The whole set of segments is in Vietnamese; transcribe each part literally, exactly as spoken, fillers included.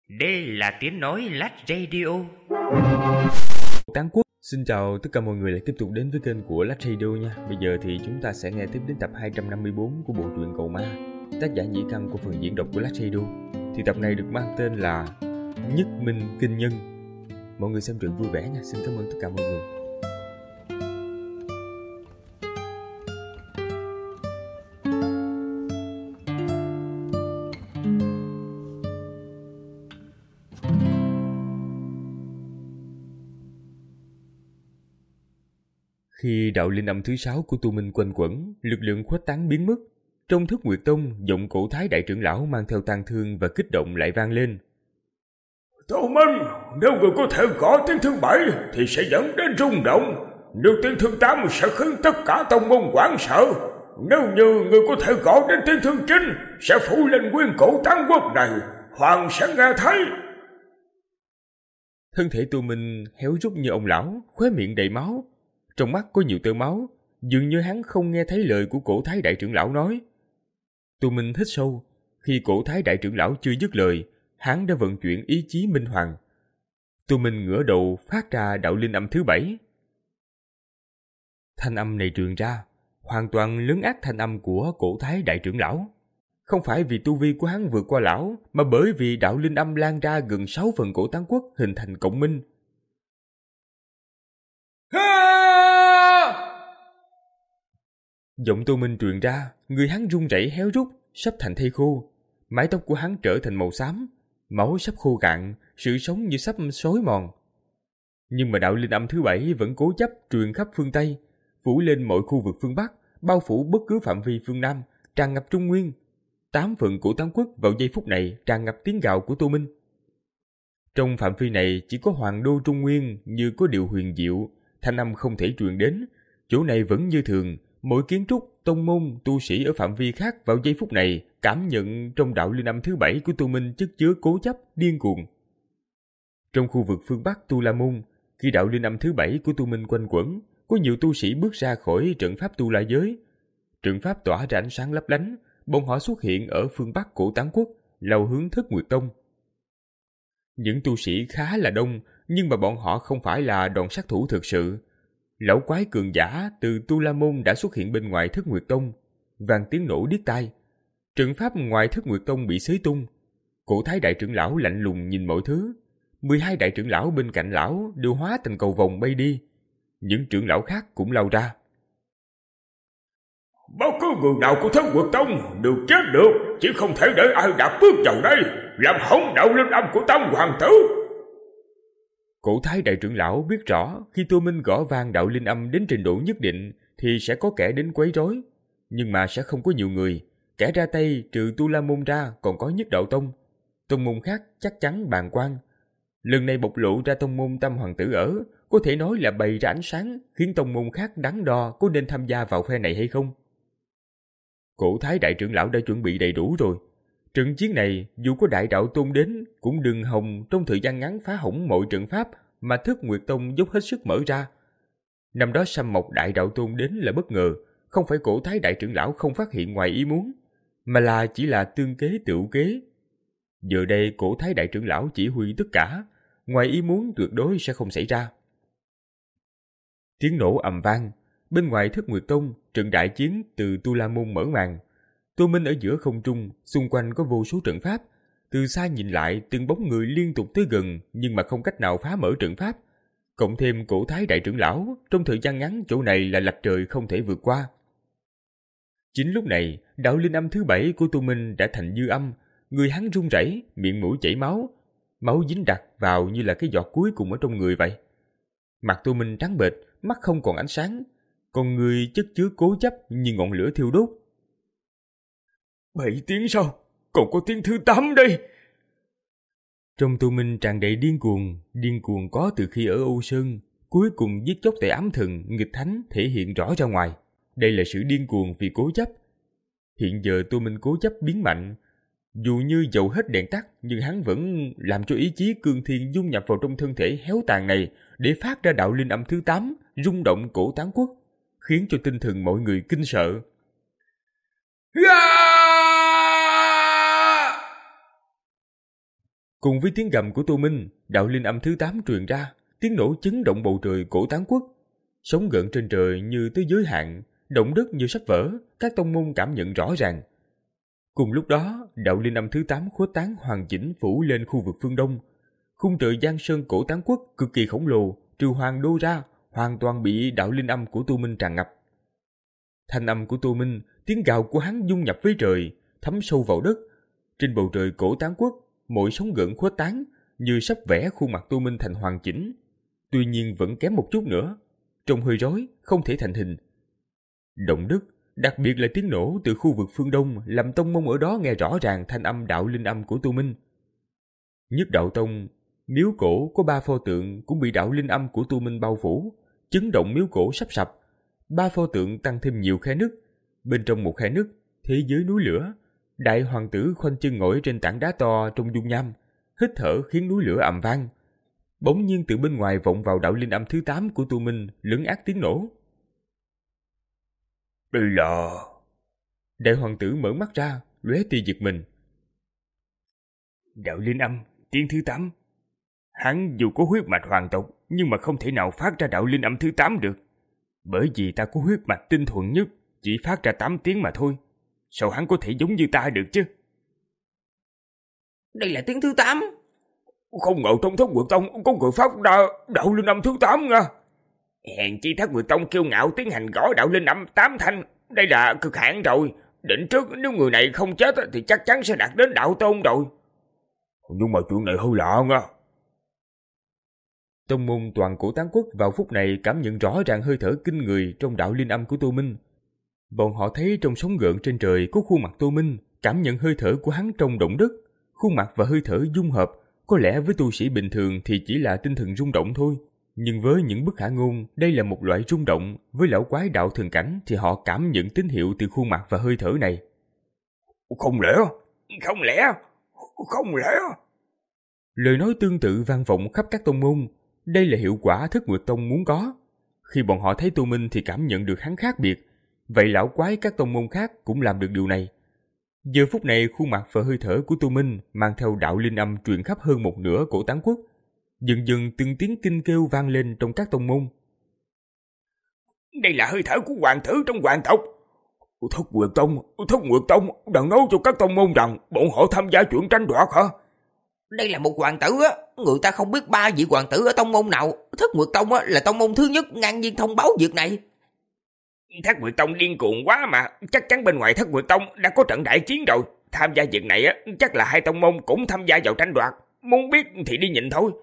Đây là tiếng nói Lách Radio. Tán Quốc xin chào tất cả mọi người lại tiếp tục đến với kênh của Lách Radio nha. Bây giờ thì chúng ta sẽ nghe tiếp đến tập hai trăm năm mươi tư của bộ truyện Cầu Ma, tác giả Nhĩ Căn của phần diễn đọc của Lách Radio. Thì tập này được mang tên là Nhất Minh Kinh Nhân. Mọi người xem truyện vui vẻ nha. Xin cảm ơn tất cả mọi người. Khi đạo linh âm thứ sáu của Tu Minh quanh quẩn, lực lượng khuếch tán biến mất. Trong Thức Nguyệt Tông, giọng cổ thái đại trưởng lão mang theo tang thương và kích động lại vang lên. Tu Minh, nếu người có thể gõ tiếng thứ bảy thì sẽ dẫn đến rung động. Nếu tiếng thứ tám sẽ khiến tất cả tông môn hoảng sợ. Nếu như người có thể gõ đến tiếng thứ chín sẽ phủ lên nguyên cổ tán quốc này. Hoàng sẽ nghe thấy. Thân thể Tu Minh héo rút như ông lão, khóe miệng đầy máu. Trong mắt có nhiều tơ máu, dường như hắn không nghe thấy lời của cổ thái đại trưởng lão nói. Tu Minh hít sâu, khi cổ thái đại trưởng lão chưa dứt lời, hắn đã vận chuyển ý chí minh hoàng. Tu Minh ngửa đầu phát ra đạo linh âm thứ bảy. Thanh âm này truyền ra, hoàn toàn lấn át thanh âm của cổ thái đại trưởng lão. Không phải vì tu vi của hắn vượt qua lão, mà bởi vì đạo linh âm lan ra gần sáu phần cổ tán quốc hình thành cộng minh. Giọng Tu Minh truyền ra, người hắn run rẩy héo rút, sắp thành thây khô. Mái tóc của hắn trở thành màu xám, máu sắp khô cạn, sự sống như sắp xói mòn. Nhưng mà đạo linh âm thứ bảy vẫn cố chấp truyền khắp phương Tây, phủ lên mọi khu vực phương Bắc, bao phủ bất cứ phạm vi phương Nam, tràn ngập Trung Nguyên. Tám phần của Tán Quốc vào giây phút này tràn ngập tiếng gào của Tu Minh. Trong phạm vi này chỉ có hoàng đô Trung Nguyên như có điều huyền diệu, thanh âm không thể truyền đến. Chỗ này vẫn như thường. Mỗi kiến trúc, tông môn, tu sĩ ở phạm vi khác vào giây phút này cảm nhận trong đạo linh âm thứ bảy của Tu Minh chất chứa cố chấp, điên cuồng. Trong khu vực phương Bắc Tu La Môn, khi đạo linh âm thứ bảy của Tu Minh quanh quẩn, có nhiều tu sĩ bước ra khỏi trận pháp Tu La Giới. Trận pháp tỏa ra ánh sáng lấp lánh, bọn họ xuất hiện ở phương Bắc cổ Tán Quốc, lao hướng Thất Nguyệt Tông. Những tu sĩ khá là đông, nhưng mà bọn họ không phải là đòn sát thủ thực sự. Lão quái cường giả từ Tu La Môn đã xuất hiện bên ngoài Thất Nguyệt Tông, vang tiếng nổ điếc tai. Trận pháp ngoài Thất Nguyệt Tông bị xới tung. Cổ thái đại trưởng lão lạnh lùng nhìn mọi thứ. mười hai đại trưởng lão bên cạnh lão đều hóa thành cầu vồng bay đi. Những trưởng lão khác cũng lao ra. Bất cứ người nào của Thất Nguyệt Tông đều chết được, chỉ không thể để ai đạp bước vào đây, làm hỏng đạo linh âm của Tam Hoàng tử. Cổ thái đại trưởng lão biết rõ khi Tu Minh gõ vang đạo linh âm đến trình độ nhất định thì sẽ có kẻ đến quấy rối, nhưng mà sẽ không có nhiều người. Kẻ ra tay trừ Tu La Môn ra còn có Nhất Đạo Tông. Tông môn khác chắc chắn bàng quan. Lần này bộc lộ ra tông môn Tam Hoàng tử ở, có thể nói là bày ra ánh sáng, khiến tông môn khác đắn đo có nên tham gia vào phe này hay không. Cổ thái đại trưởng lão đã chuẩn bị đầy đủ rồi. Trận chiến này dù có đại đạo tôn đến cũng đừng hòng trong thời gian ngắn phá hỏng mọi trận pháp mà Thất Nguyệt Tông dốc hết sức mở ra. Năm đó Sâm Mộc đại đạo tôn đến là bất ngờ, không phải cổ thái đại trưởng lão không phát hiện ngoài ý muốn, mà là chỉ là tương kế tựu kế. Giờ đây cổ thái đại trưởng lão chỉ huy tất cả, ngoài ý muốn tuyệt đối sẽ không xảy ra. Tiếng nổ ầm vang, bên ngoài Thất Nguyệt Tông, trận đại chiến từ Tu La Môn mở màn. Tu Minh ở giữa không trung, xung quanh có vô số trận pháp. Từ xa nhìn lại, từng bóng người liên tục tới gần, nhưng mà không cách nào phá mở trận pháp. Cộng thêm cổ thái đại trưởng lão, trong thời gian ngắn chỗ này là lạch trời không thể vượt qua. Chính lúc này, đạo linh âm thứ bảy của Tu Minh đã thành dư âm, người hắn run rẩy, miệng mũi chảy máu, máu dính đặc vào như là cái giọt cuối cùng ở trong người vậy. Mặt Tu Minh trắng bệch, mắt không còn ánh sáng, còn người chất chứa cố chấp như ngọn lửa thiêu đốt. Bảy tiếng sau, còn có tiếng thứ tám đây. Trong Tu Minh tràn đầy điên cuồng, điên cuồng có từ khi ở Âu Sơn, cuối cùng giết chóc tại ám thần, nghịch thánh thể hiện rõ ra ngoài. Đây là sự điên cuồng vì cố chấp. Hiện giờ Tu Minh cố chấp biến mạnh, dù như dầu hết đèn tắt, nhưng hắn vẫn làm cho ý chí cương thiên dung nhập vào trong thân thể héo tàn này để phát ra đạo linh âm thứ tám, rung động cổ Tán Quốc, khiến cho tinh thần mọi người kinh sợ. Cùng với tiếng gầm của Tô Minh, đạo linh âm thứ tám truyền ra, tiếng nổ chấn động bầu trời cổ Tán Quốc. Sóng gợn trên trời như tới giới hạn, động đất như sắp vỡ, các tông môn cảm nhận rõ ràng. Cùng lúc đó, đạo linh âm thứ tám khuếch tán hoàn chỉnh phủ lên khu vực phương Đông. Khung trời Giang Sơn cổ Tán Quốc cực kỳ khổng lồ, trừ Hoàng Đô ra, hoàn toàn bị đạo linh âm của Tô Minh tràn ngập. Thanh âm của Tô Minh, tiếng gào của hắn dung nhập với trời, thấm sâu vào đất. Trên bầu trời cổ Tán Quốc, mỗi sóng gợn khuếch tán như sắp vẽ khuôn mặt Tô Minh thành hoàn chỉnh. Tuy nhiên vẫn kém một chút nữa, trông hơi rối, không thể thành hình. Động đất, đặc biệt là tiếng nổ từ khu vực phương Đông, làm tông môn ở đó nghe rõ ràng thanh âm đạo linh âm của Tô Minh. Nhất Đạo Tông, miếu cổ có ba pho tượng cũng bị đạo linh âm của Tô Minh bao phủ, chấn động miếu cổ sắp sập. Ba pho tượng tăng thêm nhiều khe nứt. Bên trong một khe nứt, thế giới núi lửa. Đại hoàng tử khoanh chân ngồi trên tảng đá to trong dung nham, hít thở khiến núi lửa ầm vang. Bỗng nhiên từ bên ngoài vọng vào đạo linh âm thứ tám của Tô Minh, lấn át tiếng nổ. Đây là... Đại hoàng tử mở mắt ra, lóe tia giật mình. Đạo linh âm, tiếng thứ tám. Hắn dù có huyết mạch hoàng tộc, nhưng mà không thể nào phát ra đạo linh âm thứ tám được. Bởi vì ta có huyết mạch tinh thuần nhất, chỉ phát ra tám tiếng mà thôi. Sao hắn có thể giống như ta được chứ? Đây là tiếng thứ tám. Không ngờ trong Thất Nguyệt Tông có người phát ra đạo linh âm thứ tám nha. Hèn chi Thất Nguyệt Tông kiêu ngạo tiến hành gõ đạo linh âm tám thanh. Đây là cực hạn rồi. Định trước nếu người này không chết thì chắc chắn sẽ đạt đến đạo tôn rồi. Nhưng mà chuyện này hơi lạ nha. Tông môn toàn cổ Tán Quốc vào phút này cảm nhận rõ ràng hơi thở kinh người trong đạo linh âm của Tô Minh. Bọn họ thấy trong sóng gợn trên trời có khuôn mặt Tô Minh, cảm nhận hơi thở của hắn trong động đất. Khuôn mặt và hơi thở dung hợp, có lẽ với tu sĩ bình thường thì chỉ là tinh thần rung động thôi. Nhưng với những bức khả ngôn, đây là một loại rung động. Với lão quái đạo thần cảnh thì họ cảm nhận tín hiệu từ khuôn mặt và hơi thở này. Không lẽ, không lẽ, không lẽ... Lời nói tương tự vang vọng khắp các tông môn. Đây là hiệu quả Thất Nguyệt Tông muốn có. Khi bọn họ thấy Tô Minh thì cảm nhận được hắn khác biệt. Vậy lão quái các tông môn khác cũng làm được điều này. Giờ phút này khuôn mặt và hơi thở của Tô Minh mang theo đạo linh âm truyền khắp hơn một nửa cổ Tán Quốc. Dần dần từng tiếng kinh kêu vang lên trong các tông môn. Đây là hơi thở của hoàng tử trong hoàng tộc. Thất Nguyệt Tông, Thất Nguyệt Tông đang nói cho các tông môn rằng bọn họ tham gia chuyện tranh đoạt hả? Đây là một hoàng tử á, người ta không biết ba vị hoàng tử ở tông môn nào. Thất Nguyệt Tông á là tông môn thứ nhất ngang nhiên thông báo việc này. Thất Nguyệt Tông điên cuồng quá mà, chắc chắn bên ngoài Thất Nguyệt Tông đã có trận đại chiến rồi. Tham gia việc này á, chắc là hai tông môn cũng tham gia vào tranh đoạt. Muốn biết thì đi nhìn thôi.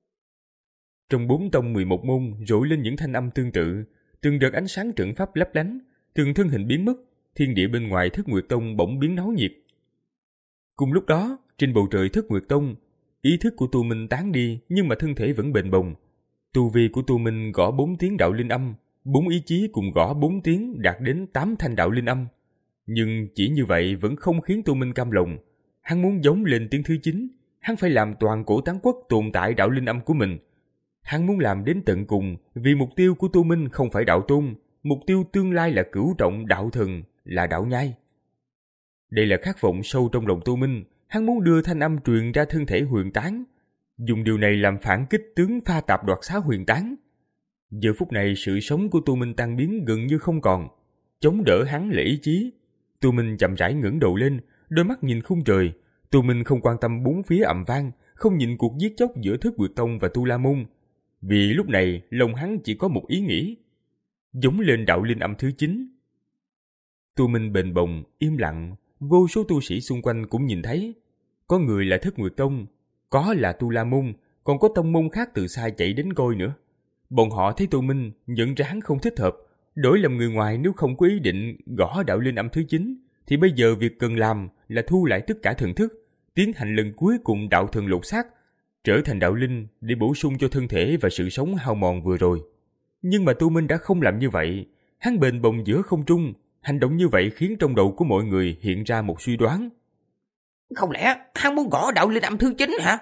Trong bốn tông mười một môn rội lên những thanh âm tương tự, từng đợt ánh sáng trận pháp lấp lánh, từng thân hình biến mất, thiên địa bên ngoài Thất Nguyệt Tông bỗng biến náo nhiệt. Cùng lúc đó, trên bầu trời Thất Nguyệt Tông, ý thức của Tô Minh tán đi nhưng mà thân thể vẫn bền bồng. Tu vi của Tô Minh gõ bốn tiếng đạo linh âm, bốn ý chí cùng gõ bốn tiếng đạt đến tám thanh đạo linh âm. Nhưng chỉ như vậy vẫn không khiến Tô Minh cam lòng. Hắn muốn giống lên tiếng thứ chín, hắn phải làm toàn cổ Tán Quốc tồn tại đạo linh âm của mình. Hắn muốn làm đến tận cùng, vì mục tiêu của Tô Minh không phải đạo tôn, mục tiêu tương lai là cửu trọng đạo thần, là đạo nhai. Đây là khát vọng sâu trong lòng Tô Minh, hắn muốn đưa thanh âm truyền ra thân thể huyền tán, dùng điều này làm phản kích tướng pha tạp đoạt xá huyền tán. Giờ phút này sự sống của Tô Minh tan biến gần như không còn, chống đỡ hắn là ý chí. Tô Minh chậm rãi ngẩng đầu lên, đôi mắt nhìn khung trời. Tô Minh không quan tâm bốn phía ầm vang, không nhìn cuộc giết chóc giữa Thất Nguyệt Tông và Tu La Môn. Vì lúc này lòng hắn chỉ có một ý nghĩ, giống lên đạo linh âm thứ chín. Tô Minh bền bồng, im lặng, vô số tu sĩ xung quanh cũng nhìn thấy. Có người là Thất Nguyệt Tông, có là Tu La Môn, còn có tông môn khác từ xa chạy đến coi nữa. Bọn họ thấy Tô Minh, nhận ra hắn không thích hợp, đổi làm người ngoài nếu không có ý định gõ đạo linh âm thứ chín, thì bây giờ việc cần làm là thu lại tất cả thần thức, tiến hành lần cuối cùng đạo thần lột xác, trở thành đạo linh để bổ sung cho thân thể và sự sống hao mòn vừa rồi. Nhưng mà Tô Minh đã không làm như vậy, hắn bền bồng giữa không trung, hành động như vậy khiến trong đầu của mọi người hiện ra một suy đoán. Không lẽ hắn muốn gõ đạo linh âm thứ chín hả?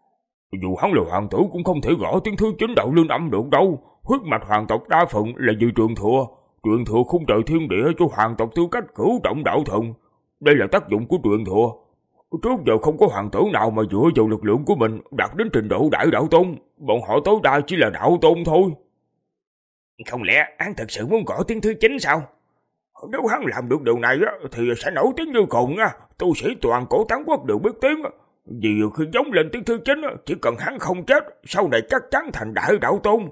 Dù hắn là hoàng tử cũng không thể gõ tiếng thứ chín đạo linh âm được đâu. Huyết mạch hoàng tộc đa phần là vì truyền thừa, truyền thừa khung trời thiên địa cho hoàng tộc tư cách cửu trọng đạo thần. Đây là tác dụng của truyền thừa. Trước giờ không có hoàng tử nào mà dựa vào lực lượng của mình đạt đến trình độ đại đạo tôn. Bọn họ tối đa chỉ là đạo tôn thôi. Không lẽ hắn thật sự muốn gõ tiếng thứ chín sao? Nếu hắn làm được điều này thì sẽ nổi tiếng như cùng. Tu sĩ toàn cổ Tán Quốc đều biết tiếng. Vì khi giống lên tiếng thứ chín, chỉ cần hắn không chết, sau này chắc chắn thành đại đạo tôn.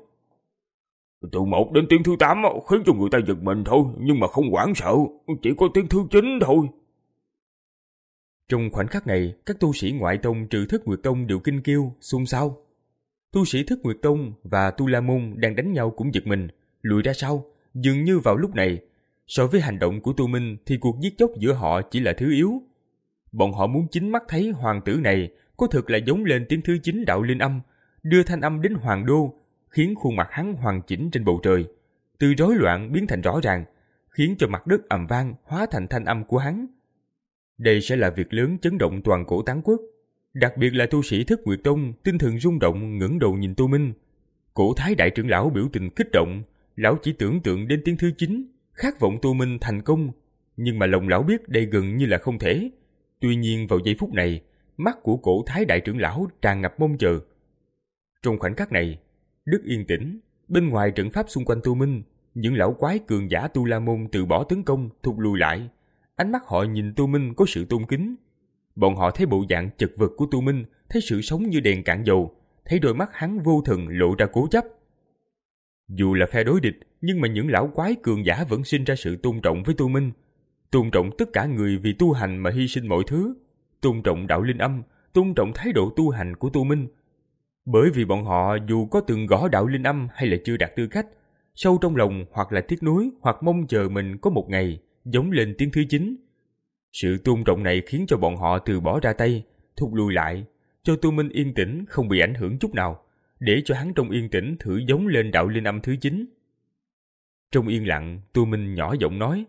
Từ một đến tiếng thứ tám khiến cho người ta giật mình thôi, nhưng mà không hoảng sợ, chỉ có tiếng thứ chín thôi. Trong khoảnh khắc này, các tu sĩ ngoại tông trừ Thất Nguyệt Tông đều kinh kêu, xôn xao. Tu sĩ Thất Nguyệt Tông và Tu La Môn đang đánh nhau cũng giật mình, lùi ra sau. Dường như vào lúc này, so với hành động của Tu Minh thì cuộc giết chóc giữa họ chỉ là thứ yếu. Bọn họ muốn chính mắt thấy hoàng tử này có thực là giống lên tiếng thứ chín đạo linh âm, đưa thanh âm đến hoàng đô, khiến khuôn mặt hắn hoàn chỉnh trên bầu trời, từ rối loạn biến thành rõ ràng, khiến cho mặt đất ầm vang hóa thành thanh âm của hắn. Đây sẽ là việc lớn chấn động toàn cổ Tán Quốc. Đặc biệt là tu sĩ Thất Nguyệt Tông tinh thần rung động ngẩng đầu nhìn Tu Minh. Cổ Thái đại trưởng lão biểu tình kích động, lão chỉ tưởng tượng đến tiếng thứ chín, khát vọng Tu Minh thành công, nhưng mà lòng lão biết đây gần như là không thể. Tuy nhiên vào giây phút này, mắt của Cổ Thái đại trưởng lão tràn ngập mong chờ. Trong khoảnh khắc này, đất yên tĩnh, bên ngoài trận pháp xung quanh Tu Minh, những lão quái cường giả Tu La Môn từ bỏ tấn công, thụt lùi lại. Ánh mắt họ nhìn Tu Minh có sự tôn kính. Bọn họ thấy bộ dạng chật vật của Tu Minh, thấy sự sống như đèn cạn dầu, thấy đôi mắt hắn vô thần lộ ra cố chấp. Dù là phe đối địch, nhưng mà những lão quái cường giả vẫn sinh ra sự tôn trọng với Tu Minh. Tôn trọng tất cả người vì tu hành mà hy sinh mọi thứ. Tôn trọng đạo linh âm, tôn trọng thái độ tu hành của Tu Minh. Bởi vì bọn họ dù có từng gõ đạo linh âm hay là chưa đạt tư cách, sâu trong lòng hoặc là tiếc nuối hoặc mong chờ mình có một ngày giống lên tiếng thứ chín. Sự tôn trọng này khiến cho bọn họ từ bỏ ra tay, thụt lùi lại, cho Tu Minh yên tĩnh không bị ảnh hưởng chút nào, để cho hắn trong yên tĩnh thử giống lên đạo linh âm thứ chín. Trong yên lặng, Tu Minh nhỏ giọng nói: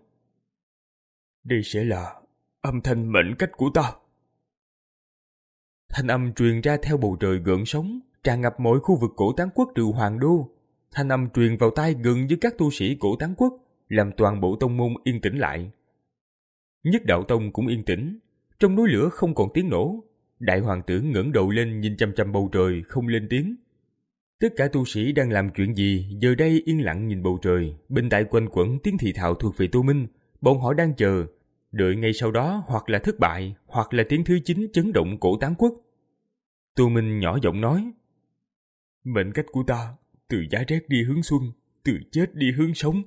Đây sẽ là âm thanh mệnh cách của ta. Thanh âm truyền ra theo bầu trời gợn sóng, tràn ngập mọi khu vực cổ Tán Quốc trừ Hoàng Đô. Thanh âm truyền vào tai gần với các tu sĩ cổ Tán Quốc, làm toàn bộ tông môn yên tĩnh lại. Nhất Đạo Tông cũng yên tĩnh, trong núi lửa không còn tiếng nổ. Đại hoàng tử ngẩng đầu lên nhìn chăm chăm bầu trời, không lên tiếng. Tất cả tu sĩ đang làm chuyện gì giờ đây yên lặng nhìn bầu trời, bên tai quanh quẩn tiếng thì thào thuộc về Tu Minh. Bọn họ đang chờ, đợi ngay sau đó hoặc là thất bại, hoặc là tiếng thứ chín chấn động cổ Tán Quốc. Tu Minh nhỏ giọng nói: Mệnh cách của ta, từ giá rét đi hướng xuân, từ chết đi hướng sống.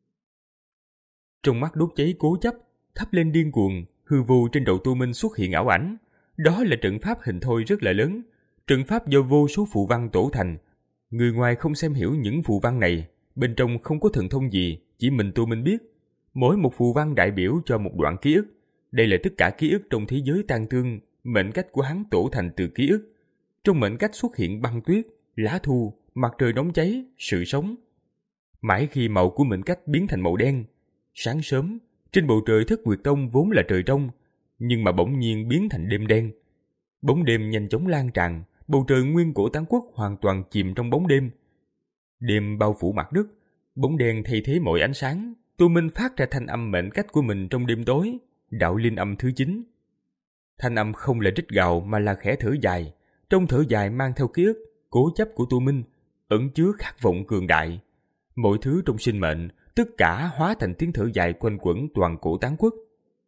Trong mắt đốt cháy cố chấp, thắp lên điên cuồng, hư vô trên đầu Tu Minh xuất hiện ảo ảnh. Đó là trận pháp hình thoi rất là lớn, trận pháp do vô số phù văn tổ thành. Người ngoài không xem hiểu những phù văn này, bên trong không có thần thông gì, chỉ mình Tu Minh biết. Mỗi một phù văn đại biểu cho một đoạn ký ức. Đây là tất cả ký ức trong thế giới tan thương, mệnh cách của hắn tổ thành từ ký ức. Trong mệnh cách xuất hiện băng tuyết, lá thu, mặt trời nóng cháy, sự sống. Mãi khi màu của mệnh cách biến thành màu đen, sáng sớm, trên bầu trời Thất Nguyệt Tông vốn là trời trong, nhưng mà bỗng nhiên biến thành đêm đen. Bóng đêm nhanh chóng lan tràn, bầu trời nguyên cổ Tán Quốc hoàn toàn chìm trong bóng đêm. Đêm bao phủ mặt đất, bóng đen thay thế mọi ánh sáng. Tu Minh phát ra thanh âm mệnh cách của mình trong đêm tối, đạo linh âm thứ chín. Thanh âm không là rít gào mà là khẽ thở dài, trong thở dài mang theo ký ức, cố chấp của Tu Minh, ẩn chứa khát vọng cường đại. Mọi thứ trong sinh mệnh, tất cả hóa thành tiếng thở dài quanh quẩn toàn cổ Tán Quốc.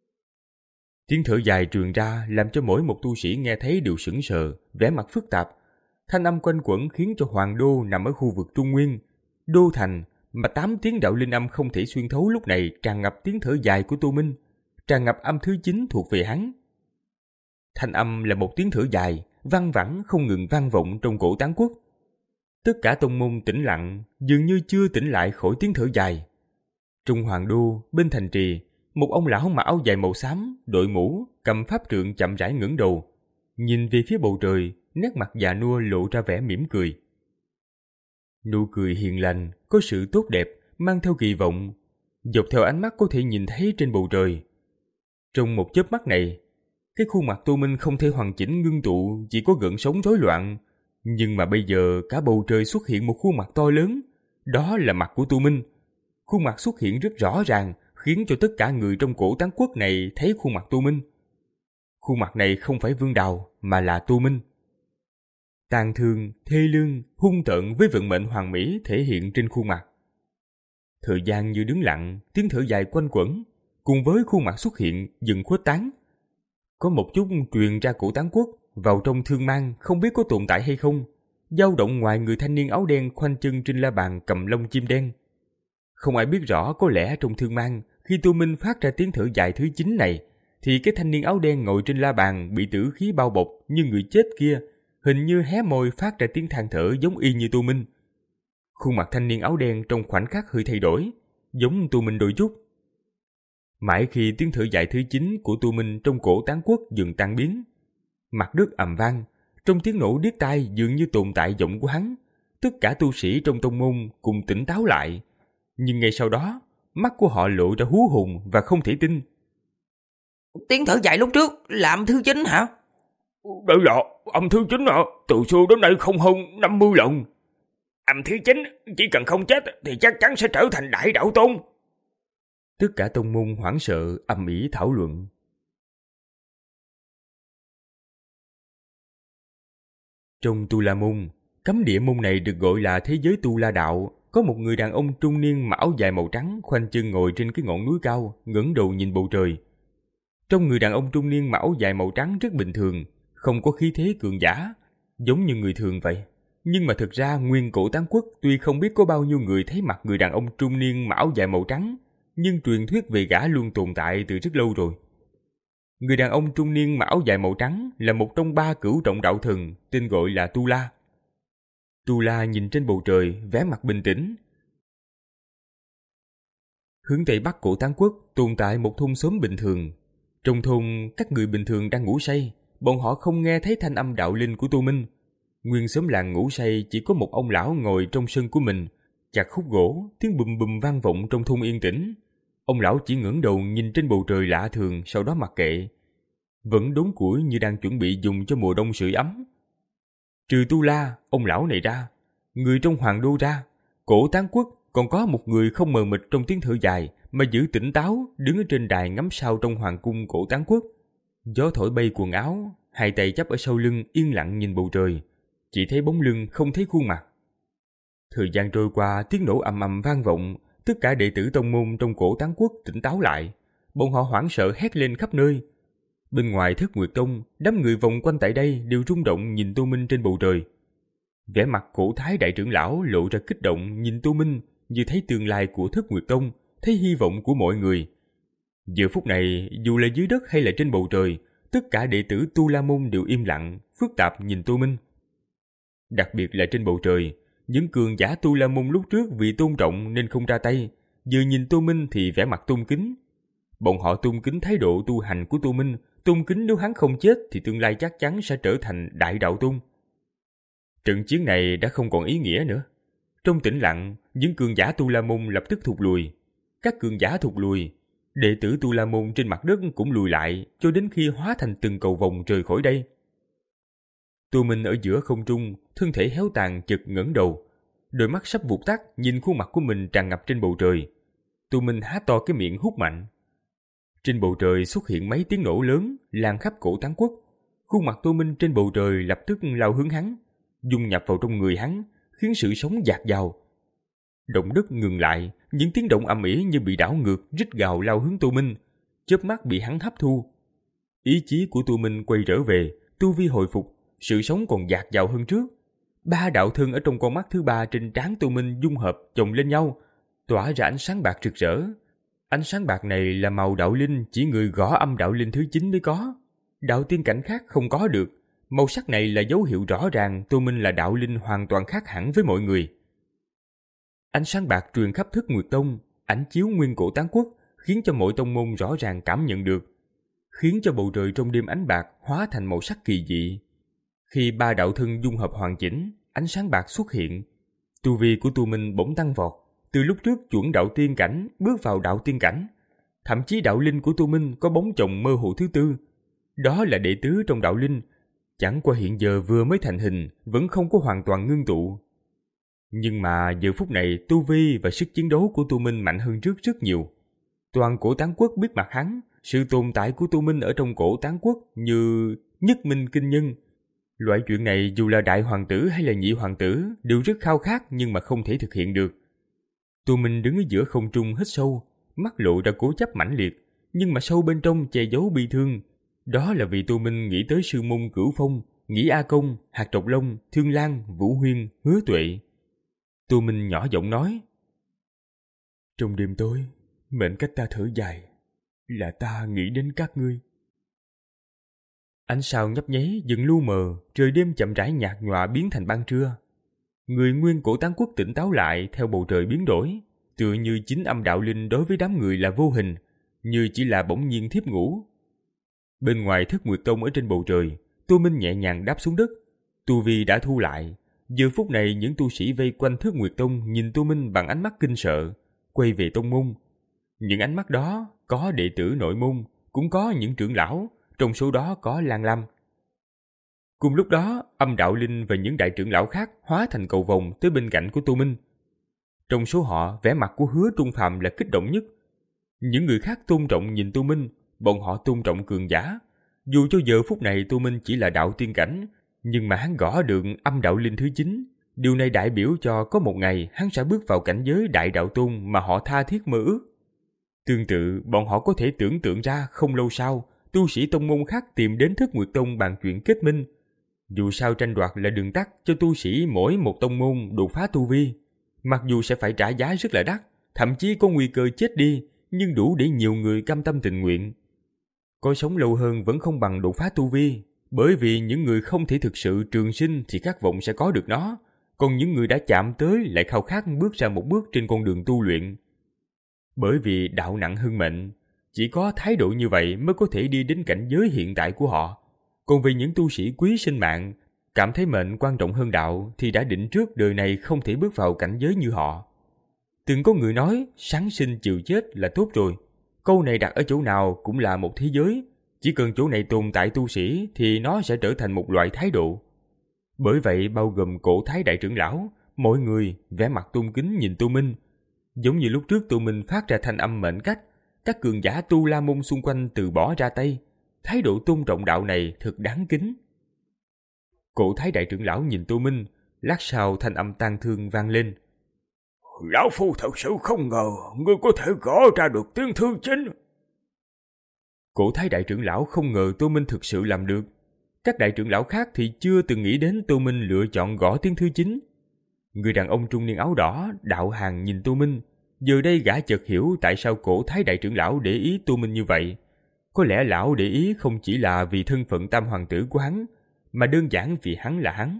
Tiếng thở dài truyền ra làm cho mỗi một tu sĩ nghe thấy đều sững sờ, vẻ mặt phức tạp. Thanh âm quanh quẩn khiến cho Hoàng Đô nằm ở khu vực Trung Nguyên, Đô Thành, mà tám tiếng đạo linh âm không thể xuyên thấu lúc này tràn ngập tiếng thở dài của Tu Minh, tràn ngập âm thứ chín thuộc về hắn. Thanh âm là một tiếng thở dài, văng vẳng không ngừng vang vọng trong cổ Tán Quốc. Tất cả tông môn tĩnh lặng, dường như chưa tỉnh lại khỏi tiếng thở dài. Trong Hoàng Đô, bên thành trì, một ông lão mặc áo dài màu xám, đội mũ, cầm pháp trượng chậm rãi ngẩng đầu, nhìn về phía bầu trời, nét mặt già nua lộ ra vẻ mỉm cười. Nụ cười hiền lành, có sự tốt đẹp, mang theo kỳ vọng, dọc theo ánh mắt có thể nhìn thấy trên bầu trời. Trong một chớp mắt này, cái khuôn mặt Tu Minh không thể hoàn chỉnh ngưng tụ, chỉ có gợn sóng rối loạn. Nhưng mà bây giờ cả bầu trời xuất hiện một khuôn mặt to lớn, đó là mặt của Tu Minh. Khuôn mặt xuất hiện rất rõ ràng, khiến cho tất cả người trong cổ Tán Quốc này thấy khuôn mặt Tu Minh. Khuôn mặt này không phải Vương Đào mà là Tô Minh. Tàn thương, thê lương, hung tợn với vận mệnh hoàn mỹ thể hiện trên khuôn mặt. Thời gian như đứng lặng, tiếng thở dài quanh quẩn, cùng với khuôn mặt xuất hiện dần khuếch tán. Có một chút truyền ra cổ Tán Quốc, vào trong thương mang không biết có tồn tại hay không, dao động ngoài người thanh niên áo đen khoanh chân trên la bàn cầm lông chim đen. Không ai biết rõ, có lẽ trong thương mang, khi Tô Minh phát ra tiếng thở dài thứ chín này, thì cái thanh niên áo đen ngồi trên la bàn bị tử khí bao bọc như người chết kia, hình như hé môi phát ra tiếng than thở giống y như Tô Minh. Khuôn mặt thanh niên áo đen trong khoảnh khắc hơi thay đổi, giống Tô Minh đôi chút. Mãi khi tiếng thở dài thứ chín của Tô Minh trong cổ Tán Quốc dần tan biến, mặt đất ầm vang, trong tiếng nổ điếc tai dường như tồn tại giọng của hắn. Tất cả tu sĩ trong tông môn cùng tỉnh táo lại, nhưng ngay sau đó, mắt của họ lộ ra hú hồn và không thể tin. Tiếng thở dài lúc trước là âm thứ chín hả? Đây là âm thứ chín hả? Từ xưa đến nay không hơn năm mươi lần. Âm thứ chín, chỉ cần không chết thì chắc chắn sẽ trở thành đại đạo tôn. Tất cả tông môn hoảng sợ ầm ĩ thảo luận. Trong Tu La Môn, cấm địa môn này được gọi là thế giới Tu La Đạo, có một người đàn ông trung niên mặc áo dài màu trắng khoanh chân ngồi trên cái ngọn núi cao, ngẩng đầu nhìn bầu trời. Trong người đàn ông trung niên mặc áo dài màu trắng rất bình thường, không có khí thế cường giả, giống như người thường vậy. Nhưng mà thực ra nguyên cổ Tán Quốc tuy không biết có bao nhiêu người thấy mặt người đàn ông trung niên mặc áo dài màu trắng, nhưng truyền thuyết về gã luôn tồn tại từ rất lâu rồi. Người đàn ông trung niên mặc áo dài màu trắng là một trong ba cửu trọng đạo thần, tên gọi là Tu La. Tu La nhìn trên bầu trời, vẻ mặt bình tĩnh. Hướng tây bắc cổ Tán Quốc tồn tại một thôn xóm bình thường. Trong thôn, các người bình thường đang ngủ say, bọn họ không nghe thấy thanh âm đạo linh của Tô Minh. Nguyên xóm làng ngủ say chỉ có một ông lão ngồi trong sân của mình, chặt khúc gỗ, tiếng bùm bùm vang vọng trong thôn yên tĩnh. Ông lão chỉ ngẩng đầu nhìn trên bầu trời lạ thường, sau đó mặc kệ. Vẫn đốn củi như đang chuẩn bị dùng cho mùa đông sưởi ấm. Trừ Tu La, ông lão này ra, người trong Hoàng Đô ra, cổ Tán Quốc còn có một người không mờ mịt trong tiếng thở dài mà giữ tỉnh táo, đứng ở trên đài ngắm sao trong hoàng cung cổ Tán Quốc. Gió thổi bay quần áo, hai tay chắp ở sau lưng yên lặng nhìn bầu trời, chỉ thấy bóng lưng không thấy khuôn mặt. Thời gian trôi qua, tiếng nổ ầm ầm vang vọng, tất cả đệ tử tông môn trong cổ Tán Quốc tỉnh táo lại, bọn họ hoảng sợ hét lên khắp nơi. Bên ngoài Thất Nguyệt Tông, đám người vòng quanh tại đây đều rung động nhìn Tô Minh trên bầu trời. Vẻ mặt cổ thái đại trưởng lão lộ ra kích động nhìn Tô Minh, như thấy tương lai của Thất Nguyệt Tông, thấy hy vọng của mọi người. Giờ phút này, dù là dưới đất hay là trên bầu trời, tất cả đệ tử Tu La Môn đều im lặng, phức tạp nhìn Tô Minh. Đặc biệt là trên bầu trời, những cường giả Tu La Môn lúc trước vì tôn trọng nên không ra tay, giờ nhìn Tô Minh thì vẻ mặt tôn kính. Bọn họ tôn kính thái độ tu hành của Tô Minh, tôn kính nếu hắn không chết thì tương lai chắc chắn sẽ trở thành đại đạo tôn. Trận chiến này đã không còn ý nghĩa nữa. Trong tĩnh lặng, những cường giả Tu La Môn lập tức thụt lùi. Các cường giả thụt lùi, đệ tử Tu La Môn trên mặt đất cũng lùi lại cho đến khi hóa thành từng cầu vồng rời khỏi đây. Tô Minh ở giữa không trung, thân thể héo tàn chợt ngẩng đầu, đôi mắt sắp vụt tắt nhìn khuôn mặt của mình tràn ngập trên bầu trời. Tô Minh há to cái miệng hút mạnh. Trên bầu trời xuất hiện mấy tiếng nổ lớn lan khắp cổ Tán Quốc. Khuôn mặt Tô Minh trên bầu trời lập tức lao hướng hắn, dung nhập vào trong người hắn, khiến sự sống dạt dào. Động đất ngừng lại, những tiếng động ầm ĩ như bị đảo ngược, rít gào lao hướng Tô Minh, chớp mắt bị hắn hấp thu. Ý chí của Tô Minh quay trở về, tu vi hồi phục, sự sống còn dạt dào hơn trước. Ba đạo thân ở trong con mắt thứ ba trên trán Tô Minh dung hợp chồng lên nhau, tỏa ra ánh sáng bạc rực rỡ. Ánh sáng bạc này là màu đạo linh chỉ người gõ âm đạo linh thứ chín mới có, đạo tiên cảnh khác không có được. Màu sắc này là dấu hiệu rõ ràng Tô Minh là đạo linh hoàn toàn khác hẳn với mọi người. Ánh sáng bạc truyền khắp Thất Nguyệt Tông, ánh chiếu nguyên cổ Tán Quốc, khiến cho mỗi tông môn rõ ràng cảm nhận được, khiến cho bầu trời trong đêm ánh bạc hóa thành màu sắc kỳ dị. Khi ba đạo thân dung hợp hoàn chỉnh, ánh sáng bạc xuất hiện, tu vi của Tô Minh bỗng tăng vọt, từ lúc trước chuẩn đạo tiên cảnh bước vào đạo tiên cảnh. Thậm chí đạo linh của Tô Minh có bóng chồng mơ hồ thứ tư, đó là đệ tứ trong đạo linh, chẳng qua hiện giờ vừa mới thành hình, vẫn không có hoàn toàn ngưng tụ. Nhưng mà giờ phút này tu vi và sức chiến đấu của Tô Minh mạnh hơn trước rất nhiều. Toàn cổ Tán Quốc biết mặt hắn, sự tồn tại của Tô Minh ở trong cổ tán quốc như nhất minh kinh nhân. Loại chuyện này dù là đại hoàng tử hay là nhị hoàng tử đều rất khao khát nhưng mà không thể thực hiện được. Tô Minh đứng ở giữa không trung hít sâu, mắt lộ ra cố chấp mãnh liệt, nhưng mà sâu bên trong che giấu bi thương. Đó là vì Tô Minh nghĩ tới sư môn Cửu Phong, nghĩ A Công, Hạt Trọc Long, Thương Lan, Vũ Huyên, Hứa Tuệ. Tô Minh nhỏ giọng nói: trong đêm tối, mệnh cách ta thở dài, là ta nghĩ đến các ngươi. Ánh sao nhấp nháy dần lu mờ, trời đêm chậm rãi nhạt nhòa biến thành ban trưa. Người nguyên cổ tán quốc tỉnh táo lại theo bầu trời biến đổi, tựa như chính âm đạo linh đối với đám người là vô hình, như chỉ là bỗng nhiên thiếp ngủ. Bên ngoài Thất Nguyệt Tông ở trên bầu trời, Tô Minh nhẹ nhàng đáp xuống đất. Tu vi đã thu lại. Giờ phút này những tu sĩ vây quanh Thất Nguyệt Tông nhìn Tô Minh bằng ánh mắt kinh sợ, quay về tông môn. Những ánh mắt đó có đệ tử nội môn, cũng có những trưởng lão, trong số đó có Lan Lam. Cùng lúc đó, Âm Đạo Linh và những đại trưởng lão khác hóa thành cầu vồng tới bên cạnh của Tô Minh. Trong số họ, vẻ mặt của Hứa Trung Phàm là kích động nhất. Những người khác tôn trọng nhìn Tô Minh, bọn họ tôn trọng cường giả. Dù cho giờ phút này Tô Minh chỉ là đạo tiên cảnh, nhưng mà hắn gõ được Âm Đạo Linh thứ chín. Điều này đại biểu cho có một ngày hắn sẽ bước vào cảnh giới đại đạo tôn mà họ tha thiết mơ ước. Tương tự, bọn họ có thể tưởng tượng ra không lâu sau, tu sĩ tông môn khác tìm đến Thất Nguyệt Tông bàn chuyện kết minh. Dù sao tranh đoạt là đường tắt cho tu sĩ mỗi một tông môn đột phá tu vi. Mặc dù sẽ phải trả giá rất là đắt, thậm chí có nguy cơ chết đi, nhưng đủ để nhiều người cam tâm tình nguyện. Coi sống lâu hơn vẫn không bằng đột phá tu vi, bởi vì những người không thể thực sự trường sinh thì khát vọng sẽ có được nó, còn những người đã chạm tới lại khao khát bước ra một bước trên con đường tu luyện. Bởi vì đạo nặng hơn mệnh, chỉ có thái độ như vậy mới có thể đi đến cảnh giới hiện tại của họ. Còn về những tu sĩ quý sinh mạng, cảm thấy mệnh quan trọng hơn đạo thì đã định trước đời này không thể bước vào cảnh giới như họ. Từng có người nói sáng sinh chịu chết là tốt rồi. Câu này đặt ở chỗ nào cũng là một thế giới. Chỉ cần chỗ này tồn tại tu sĩ thì nó sẽ trở thành một loại thái độ. Bởi vậy bao gồm cổ thái đại trưởng lão, mọi người vẻ mặt tôn kính nhìn Tô Minh. Giống như lúc trước Tô Minh phát ra thanh âm mệnh cách, các cường giả tu la môn xung quanh từ bỏ ra tay. Thái độ tôn trọng đạo này thật đáng kính. Cổ thái đại trưởng lão nhìn Tô Minh, lát sau thanh âm tang thương vang lên. Lão phu thật sự không ngờ ngươi có thể gõ ra được tiếng thứ chín. Cổ thái đại trưởng lão không ngờ Tô Minh thực sự làm được. Các đại trưởng lão khác thì chưa từng nghĩ đến Tô Minh lựa chọn gõ tiếng thứ chín. Người đàn ông trung niên áo đỏ, đạo hàng nhìn Tô Minh. Giờ đây gã chợt hiểu tại sao cổ thái đại trưởng lão để ý Tô Minh như vậy. Có lẽ lão để ý không chỉ là vì thân phận tam hoàng tử của hắn, mà đơn giản vì hắn là hắn.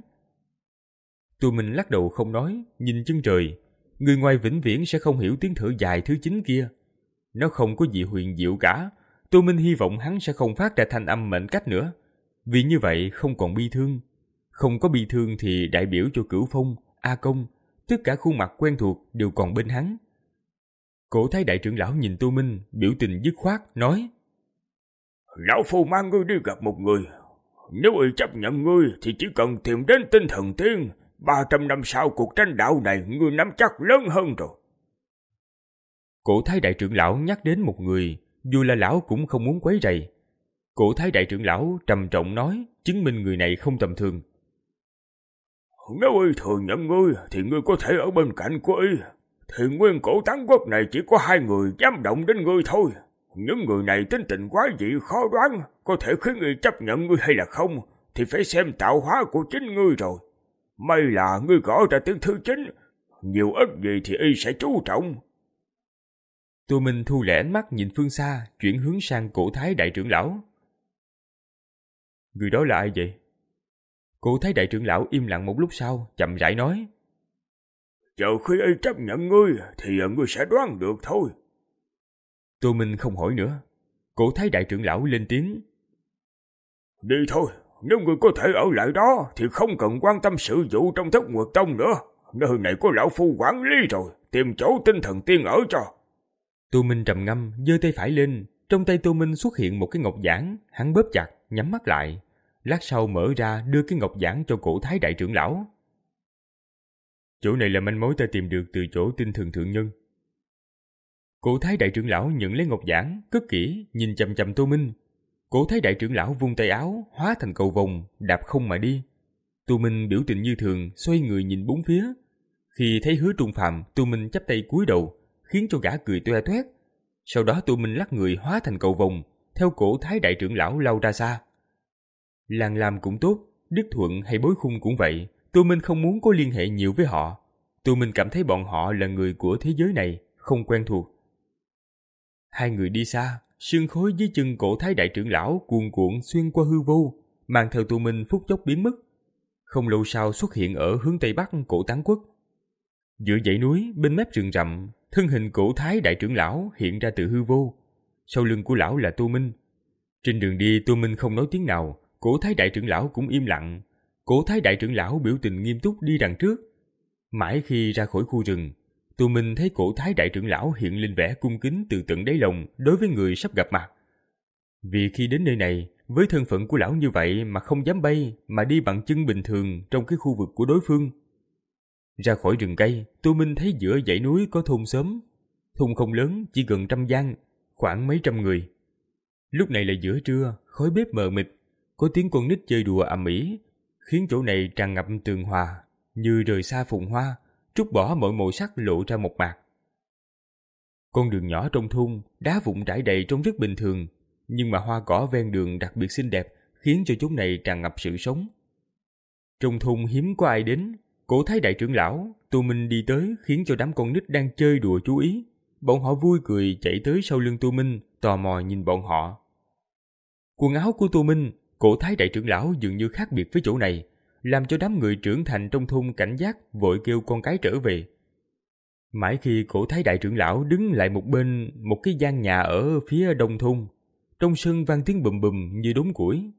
Tô Minh lắc đầu không nói, nhìn chân trời. Người ngoài vĩnh viễn sẽ không hiểu tiếng thở dài thứ chín kia. Nó không có gì huyền diệu cả. Tô Minh hy vọng hắn sẽ không phát ra thanh âm mệnh cách nữa. Vì như vậy không còn bi thương. Không có bi thương thì đại biểu cho Cửu Phong, A Công, tất cả khuôn mặt quen thuộc đều còn bên hắn. Cổ thái đại trưởng lão nhìn Tô Minh, biểu tình dứt khoát, nói: Lão phu mang ngươi đi gặp một người. Nếu y chấp nhận ngươi thì chỉ cần tìm đến tinh thần tiên. Ba trăm năm sau cuộc tranh đạo này ngươi nắm chắc lớn hơn rồi. Cổ thái đại trưởng lão nhắc đến một người, dù là lão cũng không muốn quấy rầy. Cổ thái đại trưởng lão trầm trọng nói, chứng minh người này không tầm thường. Nếu y thừa nhận ngươi thì ngươi có thể ở bên cạnh của y. Thì nguyên cổ tán quốc này chỉ có hai người dám động đến ngươi thôi. Những người này tính tình quái dị khó đoán, có thể khiến y chấp nhận ngươi hay là không thì phải xem tạo hóa của chính ngươi rồi. May là ngươi gõ ra tiếng thứ chín, nhiều ít gì thì y sẽ chú trọng. Tô Minh thu lẻ ánh mắt nhìn phương xa, chuyển hướng sang cổ thái đại trưởng lão. Người đó là ai vậy? Cổ thái đại trưởng lão im lặng một lúc sau, chậm rãi nói. Chờ khi y chấp nhận ngươi thì ngươi sẽ đoán được thôi. Tô Minh không hỏi nữa. Cổ thái đại trưởng lão lên tiếng. Đi thôi, nếu ngươi có thể ở lại đó thì không cần quan tâm sự vụ trong Thất Nguyệt Tông nữa. Nơi này có lão phu quản lý rồi, tìm chỗ tinh thần tiên ở cho. Tô Minh trầm ngâm, giơ tay phải lên. Trong tay Tô Minh xuất hiện một cái ngọc giản, hắn bóp chặt, nhắm mắt lại. Lát sau mở ra đưa cái ngọc giản cho cổ thái đại trưởng lão. Chỗ này là manh mối ta tìm được từ chỗ tinh thần thượng nhân. Cổ Thái đại trưởng lão nhận lấy ngọc giản, cất kỹ, nhìn chằm chằm Tô Minh. Cổ Thái đại trưởng lão vung tay áo, hóa thành cầu vồng, đạp không mà đi. Tô Minh biểu tình như thường, xoay người nhìn bốn phía. Khi thấy Hứa Trung Phàm, Tô Minh chắp tay cúi đầu, khiến cho gã cười toe toét. Sau đó Tô Minh lắc người hóa thành cầu vồng, theo Cổ Thái đại trưởng lão lao ra xa. Làng Lam cũng tốt, Đức Thuận hay Bối Khung cũng vậy, Tô Minh không muốn có liên hệ nhiều với họ. Tô Minh cảm thấy bọn họ là người của thế giới này, không quen thuộc. Hai người đi xa, sương khói dưới chân Cổ Thái đại trưởng lão cuồn cuộn xuyên qua hư vô, mang theo Tô Minh phút chốc biến mất. Không lâu sau xuất hiện ở hướng tây bắc Cổ Tán Quốc. Giữa dãy núi, bên mép rừng rậm, thân hình Cổ Thái đại trưởng lão hiện ra từ hư vô. Sau lưng của lão là Tô Minh. Trên đường đi, Tô Minh không nói tiếng nào, Cổ Thái đại trưởng lão cũng im lặng. Cổ Thái đại trưởng lão biểu tình nghiêm túc đi đằng trước. Mãi khi ra khỏi khu rừng, Tô Minh thấy Cổ Thái đại trưởng lão hiện lên vẻ cung kính từ tận đáy lòng đối với người sắp gặp mặt. Vì khi đến nơi này, với thân phận của lão như vậy mà không dám bay, mà đi bằng chân bình thường trong cái khu vực của đối phương. Ra khỏi rừng cây, Tô Minh thấy giữa dãy núi có thôn xóm. Thôn không lớn, chỉ gần trăm gian, khoảng mấy trăm người. Lúc này là giữa trưa, khói bếp mờ mịt, có tiếng con nít chơi đùa ầm ĩ, khiến chỗ này tràn ngập tường hòa, như rời xa phồn hoa, trút bỏ mọi màu sắc lộ ra một mạc. Con đường nhỏ trong thôn, đá vụn trải đầy trông rất bình thường, nhưng mà hoa cỏ ven đường đặc biệt xinh đẹp, khiến cho chỗ này tràn ngập sự sống. Trong thôn hiếm có ai đến, Cổ Thái đại trưởng lão, Tô Minh đi tới khiến cho đám con nít đang chơi đùa chú ý. Bọn họ vui cười chạy tới sau lưng Tô Minh, tò mò nhìn bọn họ. Quần áo của Tô Minh, Cổ Thái đại trưởng lão dường như khác biệt với chỗ này, làm cho đám người trưởng thành trong thôn cảnh giác vội kêu con cái trở về. Mãi khi Cổ Thái đại trưởng lão đứng lại một bên một cái gian nhà ở phía đông thôn, trong sân vang tiếng bùm bùm như đốn củi.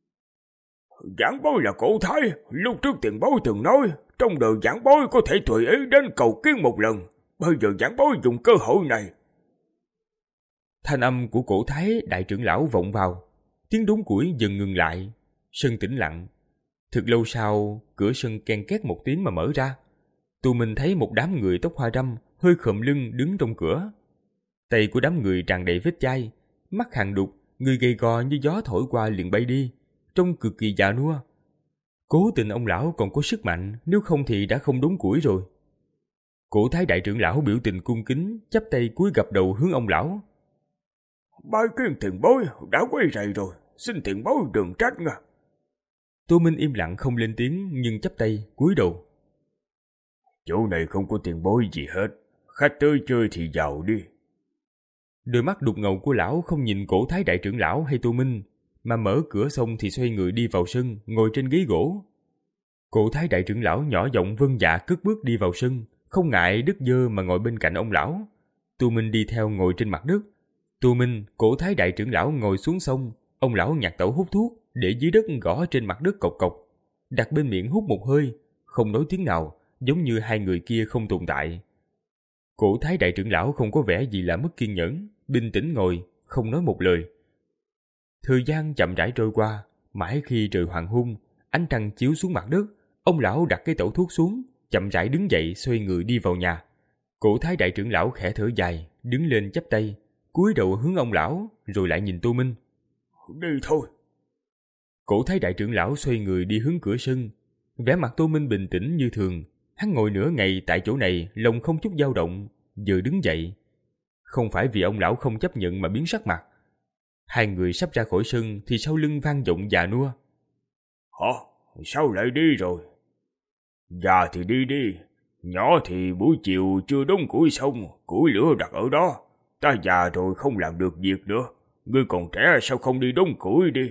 Giảng bối là Cổ Thái, lúc trước tiền bối từng nói, trong đời giảng bối có thể tùy ý đến cầu kiến một lần, bây giờ giảng bối dùng cơ hội này. Thanh âm của Cổ Thái đại trưởng lão vọng vào, tiếng đốn củi dần ngừng lại, sân tĩnh lặng. Thực lâu sau, cửa sân ken két một tiếng mà mở ra. Tô Minh thấy một đám người tóc hoa râm, hơi khom lưng đứng trong cửa. Tay của đám người tràn đầy vết chai, mắt hàng đục, người gầy gò như gió thổi qua liền bay đi, trông cực kỳ già nua. Cố tình ông lão còn có sức mạnh, nếu không thì đã không đốn củi rồi. Cổ Thái đại trưởng lão biểu tình cung kính, chắp tay cúi gập đầu hướng ông lão. Bái kiến tiền bối, đã quay rầy rồi, xin tiền bối đừng trách nha. Tô Minh im lặng không lên tiếng, nhưng chắp tay cúi đầu. Chỗ này không có tiền bối gì hết, khách tới chơi thì vào đi. Đôi mắt đục ngầu của lão không nhìn Cổ Thái đại trưởng lão hay Tô Minh, mà mở cửa xong thì xoay người đi vào sân, ngồi trên ghế gỗ. Cổ Thái đại trưởng lão nhỏ giọng vâng dạ cất bước đi vào sân, không ngại đứt dơ mà ngồi bên cạnh ông lão. Tô Minh đi theo ngồi trên mặt đất. Tô Minh, Cổ Thái đại trưởng lão ngồi xuống sông, ông lão nhặt tẩu hút thuốc, để dưới đất gõ trên mặt đất cộc cộc, đặt bên miệng hút một hơi, không nói tiếng nào, giống như hai người kia không tồn tại. Cổ Thái đại trưởng lão không có vẻ gì là mất kiên nhẫn, bình tĩnh ngồi, không nói một lời. Thời gian chậm rãi trôi qua, mãi khi trời hoàng hôn, ánh trăng chiếu xuống mặt đất, ông lão đặt cái tẩu thuốc xuống, chậm rãi đứng dậy xoay người đi vào nhà. Cổ Thái đại trưởng lão khẽ thở dài, đứng lên chắp tay, cúi đầu hướng ông lão, rồi lại nhìn Tô Minh. Đi thôi. Cổ Thái đại trưởng lão xoay người đi hướng cửa sân, vẻ mặt Tô Minh bình tĩnh như thường. Hắn ngồi nửa ngày tại chỗ này, lòng không chút dao động, giờ đứng dậy. Không phải vì ông lão không chấp nhận mà biến sắc mặt. Hai người sắp ra khỏi sân thì sau lưng vang giọng già nua. Hả? Sao lại đi rồi? Già thì đi đi, nhỏ thì buổi chiều chưa đốn củi xong, củi lửa đặt ở đó. Ta già rồi không làm được việc nữa, ngươi còn trẻ sao không đi đốn củi đi?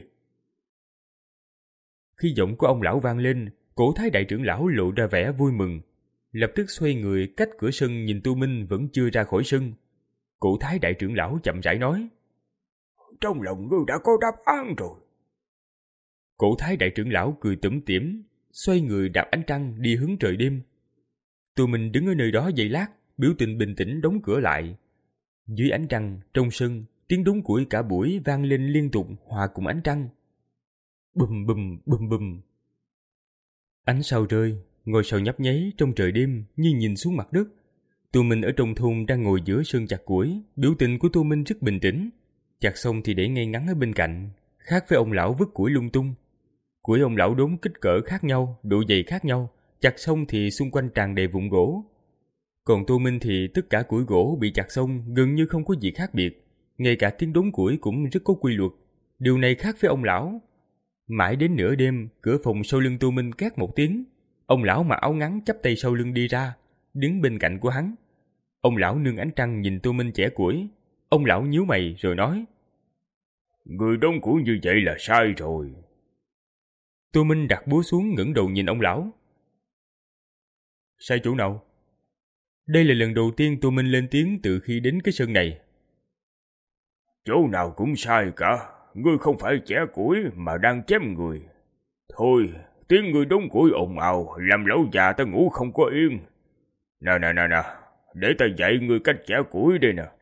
Khi giọng của ông lão vang lên, Cổ Thái đại trưởng lão lộ ra vẻ vui mừng, lập tức xoay người cách cửa sân nhìn Tô Minh vẫn chưa ra khỏi sân. Cổ Thái đại trưởng lão chậm rãi nói. Trong lòng ngươi đã có đáp án rồi. Cổ Thái đại trưởng lão cười tủm tỉm, xoay người đạp ánh trăng đi hướng trời đêm. Tô Minh đứng ở nơi đó giây lát, biểu tình bình tĩnh đóng cửa lại. Dưới ánh trăng, trong sân, tiếng đốn củi cả buổi vang lên liên tục hòa cùng ánh trăng. Bùm bùm bùm bùm. Ánh sao rơi, ngôi sao nhấp nháy trong trời đêm như nhìn xuống mặt đất. Tô Minh ở trong thôn đang ngồi giữa sân chặt củi, biểu tình của Tô Minh rất bình tĩnh. Chặt xong thì để ngay ngắn ở bên cạnh, khác với ông lão vứt củi lung tung. Củi ông lão đốn kích cỡ khác nhau, độ dày khác nhau, chặt xong thì xung quanh tràn đầy vụn gỗ. Còn Tô Minh thì tất cả củi gỗ bị chặt xong gần như không có gì khác biệt, ngay cả tiếng đốn củi cũng rất có quy luật. Điều này khác với ông lão. Mãi đến nửa đêm, cửa phòng sau lưng Tô Minh két một tiếng. Ông lão mặc áo ngắn chắp tay sau lưng đi ra, đứng bên cạnh của hắn. Ông lão nương ánh trăng nhìn Tô Minh chẻ củi. Ông lão nhíu mày rồi nói: Người đốn củi như vậy là sai rồi. Tô Minh đặt búa xuống ngẩng đầu nhìn ông lão. Sai chỗ nào? Đây là lần đầu tiên Tô Minh lên tiếng từ khi đến cái sân này. Chỗ nào cũng sai cả. Ngươi không phải chẻ củi mà đang chém người. Thôi, tiếng ngươi đốn củi ồn ào làm lão già ta ngủ không có yên. Nè nè nè nè, để ta dạy ngươi cách chẻ củi đây nè.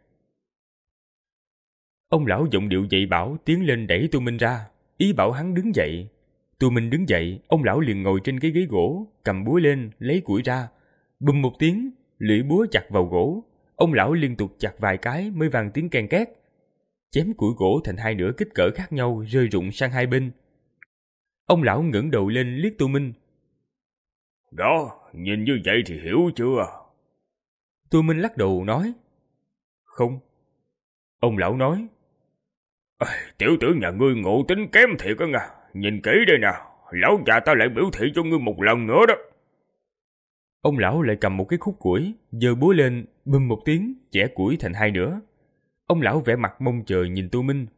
Ông lão giọng điệu dạy bảo tiến lên đẩy Tô Minh ra, ý bảo hắn đứng dậy. Tô Minh đứng dậy, ông lão liền ngồi trên cái ghế gỗ, cầm búa lên lấy củi ra. Bùm một tiếng, lưỡi búa chặt vào gỗ. Ông lão liên tục chặt vài cái mới vang tiếng ken két. Chém củi gỗ thành hai nửa kích cỡ khác nhau rơi rụng sang hai bên. Ông lão ngẩng đầu lên liếc Tô Minh. Đó, nhìn như vậy thì hiểu chưa? Tô Minh lắc đầu nói: Không. Ông lão nói: Tiểu tử nhà ngươi ngộ tính kém thiệt á nha. Nhìn kỹ đây nè, lão già ta lại biểu thị cho ngươi một lần nữa đó. Ông lão lại cầm một cái khúc củi, giơ búa lên, bùm một tiếng, chẻ củi thành hai nửa. Ông lão vẻ mặt mong chờ nhìn Tô Minh.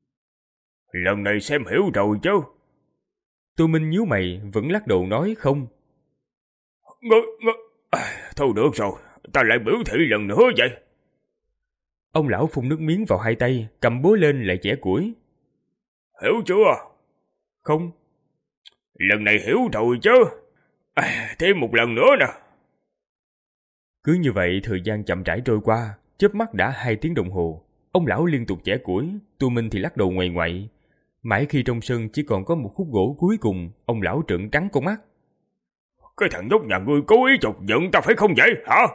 Lần này xem hiểu rồi chứ? Tô Minh nhíu mày, vẫn lắc đầu nói không. Ngơ, ngơ. À, thôi được rồi, ta lại biểu thị lần nữa vậy. Ông lão phun nước miếng vào hai tay, cầm búa lên lại chẻ củi. Hiểu chưa? Không. Lần này hiểu rồi chứ? À, thêm một lần nữa nè. Cứ như vậy thời gian chậm rãi trôi qua, chớp mắt đã hai tiếng đồng hồ. Ông lão liên tục chẻ củi, Tô Minh thì lắc đầu ngoại ngoại. Mãi khi trong sân chỉ còn có một khúc gỗ cuối cùng, ông lão trợn trắng con mắt. Cái thằng nhóc nhà ngươi cố ý chọc giận ta phải không vậy hả?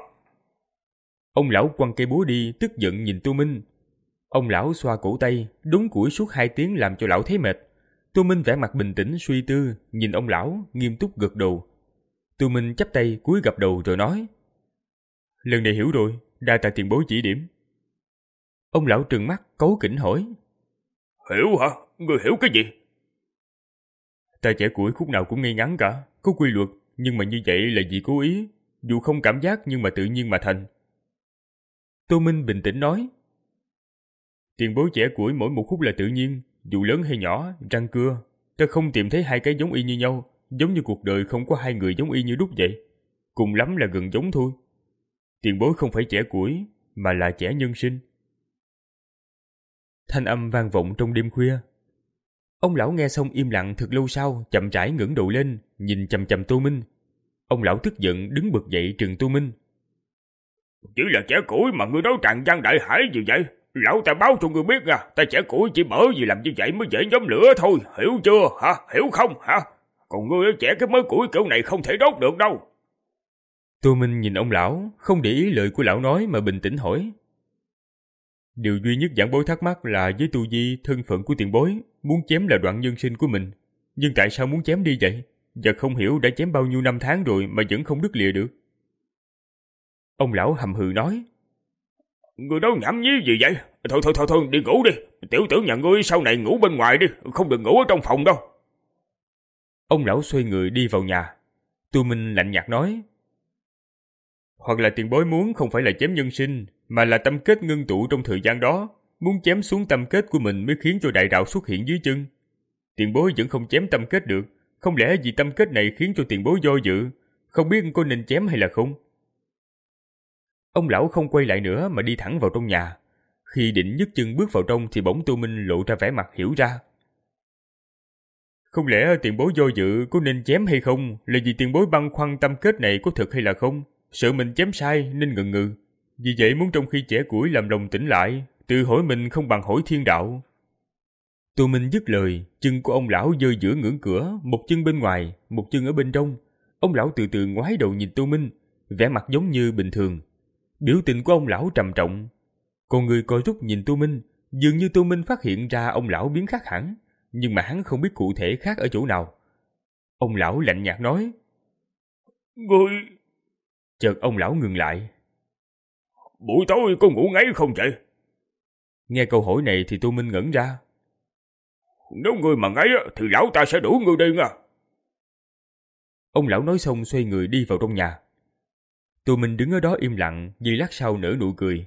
Ông lão quăng cây búa đi, tức giận nhìn Tô Minh. Ông lão xoa cổ tay, đốn củi suốt hai tiếng làm cho lão thấy mệt. Tô Minh vẻ mặt bình tĩnh suy tư, nhìn ông lão, nghiêm túc gật đầu. Tô Minh chắp tay cúi gập đầu rồi nói: Lần này hiểu rồi, đa tạ tiền bối chỉ điểm. Ông lão trừng mắt, cấu kỉnh hỏi: Hiểu hả? Ngươi hiểu cái gì? Ta chẻ củi khúc nào cũng ngay ngắn cả, có quy luật, nhưng mà như vậy là vì cố ý, dù không cảm giác nhưng mà tự nhiên mà thành. Tô Minh bình tĩnh nói: Tiền bối chẻ củi mỗi một khúc là tự nhiên, dù lớn hay nhỏ, răng cưa, ta không tìm thấy hai cái giống y như nhau, giống như cuộc đời không có hai người giống y như đúc vậy, cùng lắm là gần giống thôi. Tiền bối không phải chẻ củi, mà là chẻ nhân sinh. Thanh âm vang vọng trong đêm khuya. Ông lão nghe xong im lặng thật lâu sau, chậm rãi ngẩng đầu lên, nhìn chằm chằm Tô Minh. Ông lão tức giận đứng bật dậy trừng Tô Minh. Chỉ là chẻ củi mà ngươi nói tràn gian đại hải gì vậy? Lão ta báo cho ngươi biết nha, ta chẻ củi chỉ bởi vì làm như vậy mới dễ nhóm lửa thôi, hiểu chưa hả? Hiểu không hả? Còn ngươi chẻ cái mớ củi kiểu này không thể đốt được đâu. Tô Minh nhìn ông lão, không để ý lời của lão nói mà bình tĩnh hỏi. Điều duy nhất giảng bối thắc mắc là với tu vi thân phận của tiền bối, muốn chém là đoạn nhân sinh của mình. Nhưng tại sao muốn chém đi vậy? Và không hiểu đã chém bao nhiêu năm tháng rồi mà vẫn không đứt lìa được. Ông lão hầm hừ nói. Ngươi nói nhảm nhí gì vậy? Thôi thôi thôi thôi đi ngủ đi. Tiểu tử nhà ngươi sau này ngủ bên ngoài đi, không được ngủ ở trong phòng đâu. Ông lão xoay người đi vào nhà. Tô Minh lạnh nhạt nói. Hoặc là tiền bối muốn không phải là chém nhân sinh, mà là tâm kết ngưng tụ trong thời gian đó, muốn chém xuống tâm kết của mình mới khiến cho đại đạo xuất hiện dưới chân. Tiền bối vẫn không chém tâm kết được, không lẽ vì tâm kết này khiến cho tiền bối do dự, không biết có nên chém hay là không? Ông lão không quay lại nữa mà đi thẳng vào trong nhà. Khi định nhấc chân bước vào trong thì bỗng Tô Minh lộ ra vẻ mặt hiểu ra. Không lẽ tiền bối do dự có nên chém hay không là vì tiền bối băn khoăn tâm kết này có thật hay là không, sợ mình chém sai nên ngần ngừ. Vì vậy muốn trong khi chẻ củi làm lòng tỉnh lại, tự hỏi mình không bằng hỏi thiên đạo. Tô Minh dứt lời, chân của ông lão giơ giữa ngưỡng cửa, một chân bên ngoài, một chân ở bên trong. Ông lão từ từ ngoái đầu nhìn Tô Minh, vẻ mặt giống như bình thường. Biểu tình của ông lão trầm trọng. Con người coi rút nhìn Tô Minh, dường như Tô Minh phát hiện ra ông lão biến khác hẳn, nhưng mà hắn không biết cụ thể khác ở chỗ nào. Ông lão lạnh nhạt nói: Ngươi... Chợt ông lão ngừng lại. Buổi tối có ngủ ngáy không vậy? Nghe câu hỏi này thì Tô Minh ngẩn ra. Nếu ngươi mà ngáy thì lão ta sẽ đuổi ngươi đi nha. Ông lão nói xong xoay người đi vào trong nhà. Tô Minh đứng ở đó im lặng, giây lát sau nở nụ cười.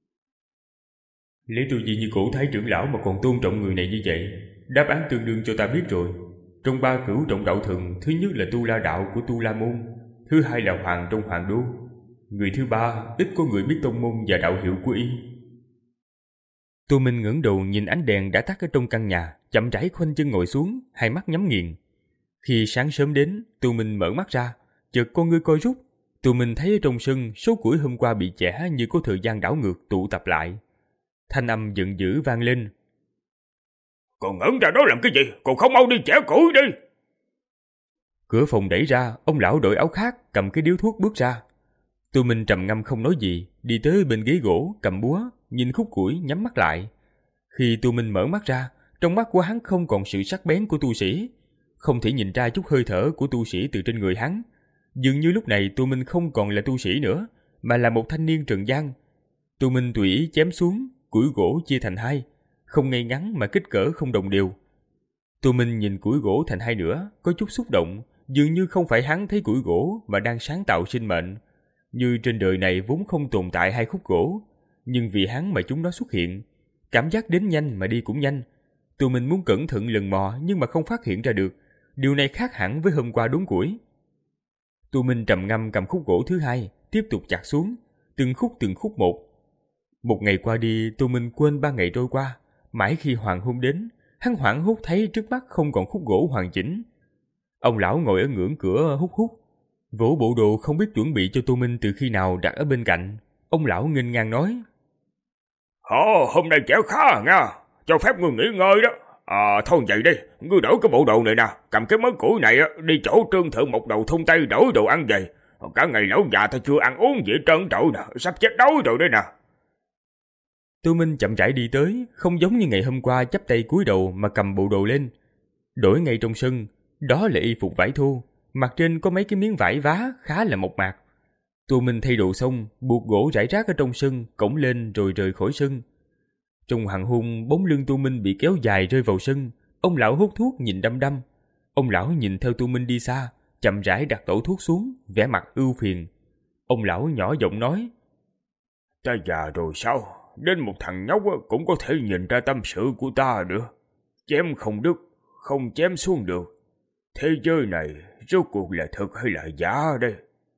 Lấy tôi gì như cổ thái trưởng lão mà còn tôn trọng người này như vậy? Đáp án tương đương cho ta biết rồi. Trong ba cửu trọng đạo thần, thứ nhất là Tu La đạo của Tu La môn, thứ hai là Hoàng trong Hoàng đô, người thứ ba ít có người biết tông môn và đạo hiệu của y. Tô Minh ngẩng đầu nhìn ánh đèn đã tắt ở trong căn nhà, chậm rãi khoanh chân ngồi xuống, hai mắt nhắm nghiền. Khi sáng sớm đến, Tô Minh mở mắt ra, chợt con ngươi coi rút. Tô Minh thấy ở trong sân số củi hôm qua bị chẻ như có thời gian đảo ngược tụ tập lại. Thanh âm giận dữ vang lên. Còn ngẩn ra đó làm cái gì? Còn không mau đi chẻ củi đi. Cửa phòng đẩy ra, ông lão đội áo khác cầm cái điếu thuốc bước ra. Tô Minh trầm ngâm không nói gì, đi tới bên ghế gỗ, cầm búa, nhìn khúc củi, nhắm mắt lại. Khi Tô Minh mở mắt ra, trong mắt của hắn không còn sự sắc bén của tu sĩ, không thể nhìn ra chút hơi thở của tu sĩ từ trên người hắn. Dường như lúc này Tô Minh không còn là tu sĩ nữa, mà là một thanh niên trần gian. Tô Minh tùy ý chém xuống, củi gỗ chia thành hai, không ngay ngắn mà kích cỡ không đồng đều. Tô Minh nhìn củi gỗ thành hai nửa, có chút xúc động, dường như không phải hắn thấy củi gỗ mà đang sáng tạo sinh mệnh. Như trên đời này vốn không tồn tại hai khúc gỗ, nhưng vì hắn mà chúng nó xuất hiện. Cảm giác đến nhanh mà đi cũng nhanh. Tô Minh muốn cẩn thận lần mò nhưng mà không phát hiện ra được. Điều này khác hẳn với hôm qua đốn củi. Tô Minh trầm ngâm cầm khúc gỗ thứ hai, tiếp tục chặt xuống, từng khúc từng khúc một. Một ngày qua đi, Tô Minh quên ba ngày trôi qua. Mãi khi hoàng hôn đến, hắn hoảng hốt thấy trước mắt không còn khúc gỗ hoàn chỉnh. Ông lão ngồi ở ngưỡng cửa hút hút, vỗ bộ đồ không biết chuẩn bị cho Tô Minh từ khi nào đặt ở bên cạnh. Ông lão nghênh ngang nói: Ồ, hôm nay chẻ khá nha, cho phép ngươi nghỉ ngơi đó. À, thôi vậy đi, ngươi đổi cái bộ đồ này nè, cầm cái mớ củi này đi chỗ trương thượng một đầu thung tây đổi đồ ăn về. Cả ngày lão già ta chưa ăn uống gì trơn trọi nè, sắp chết đói rồi đây nè. Tô Minh chậm rãi đi tới, không giống như ngày hôm qua chắp tay cúi đầu mà cầm bộ đồ lên. Đổi ngay trong sân, đó là y phục vải thô, mặt trên có mấy cái miếng vải vá khá là mộc mạc. Tô Minh thay đồ xong, buộc gỗ rải rác ở trong sân, cõng lên rồi rời khỏi sân. Trong hoàng hôn, bóng lưng Tô Minh bị kéo dài rơi vào sân. Ông lão hút thuốc nhìn đăm đăm. Ông lão nhìn theo Tô Minh đi xa, chậm rãi đặt tẩu thuốc xuống, vẻ mặt ưu phiền. Ông lão nhỏ giọng nói: Ta già rồi sao? Đến một thằng nhóc cũng có thể nhìn ra tâm sự của ta nữa. Chém không đứt, không chém xuống được. Thế giới này rốt cuộc là thật hay là giả đây?